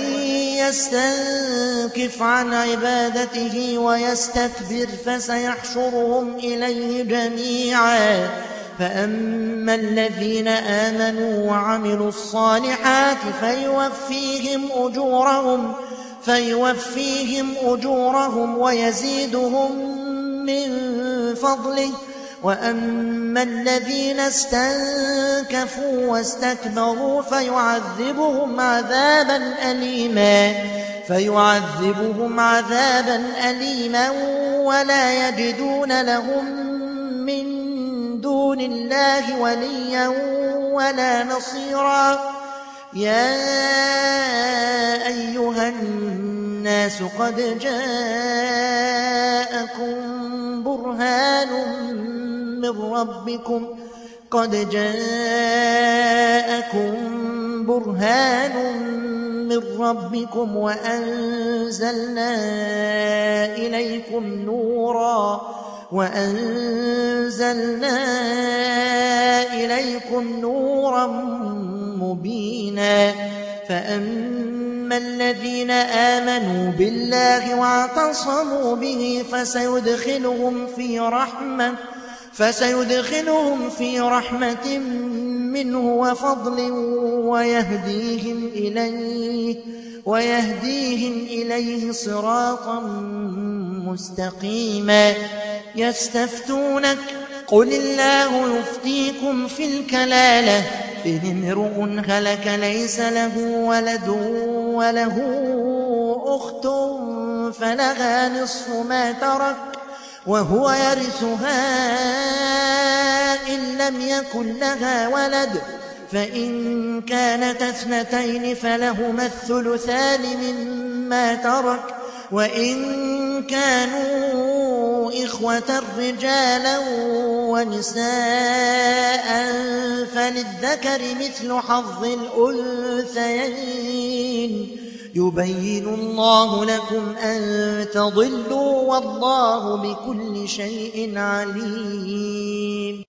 يستنكف عن عبادته ويستكبر فسيحشرهم إليه جميعا فأما الذين آمنوا وعملوا الصالحات فيوفيهم أجورهم فيوفيهم أجورهم ويزيدهم من فضله وأما الذين استنكفوا واستكبروا فيعذبهم عذابا أليما فيعذبهم عذابا أليما ولا يجدون لهم من دون الله وليا ولا نصيرا يا أيها الناس قد جاءكم برهان من ربكم قد جاءكم برهان من ربكم وأنزلنا إليكم نورا وأنزلنا إليكم نورا مبينا فأما أما الذين آمنوا بالله واعتصموا به فسيدخلهم في رحمة فسيدخلهم في رحمة منه وفضل ويهديهم إليه ويهديهم إليه صراطا مستقيما. يستفتونك قل الله يفتيكم في الكلالة إن امرؤ هلك ليس له ولد وله أخت فلها نصف ما ترك وهو يرثها إن لم يكن لها ولد فإن كانت اثنتين فلهما الثلثان مما ترك وإن كانوا إخوة رجالا ونساء فللذكر مثل حظ الأنثيين يبين الله لكم أن تضلوا والله بكل شيء عليم.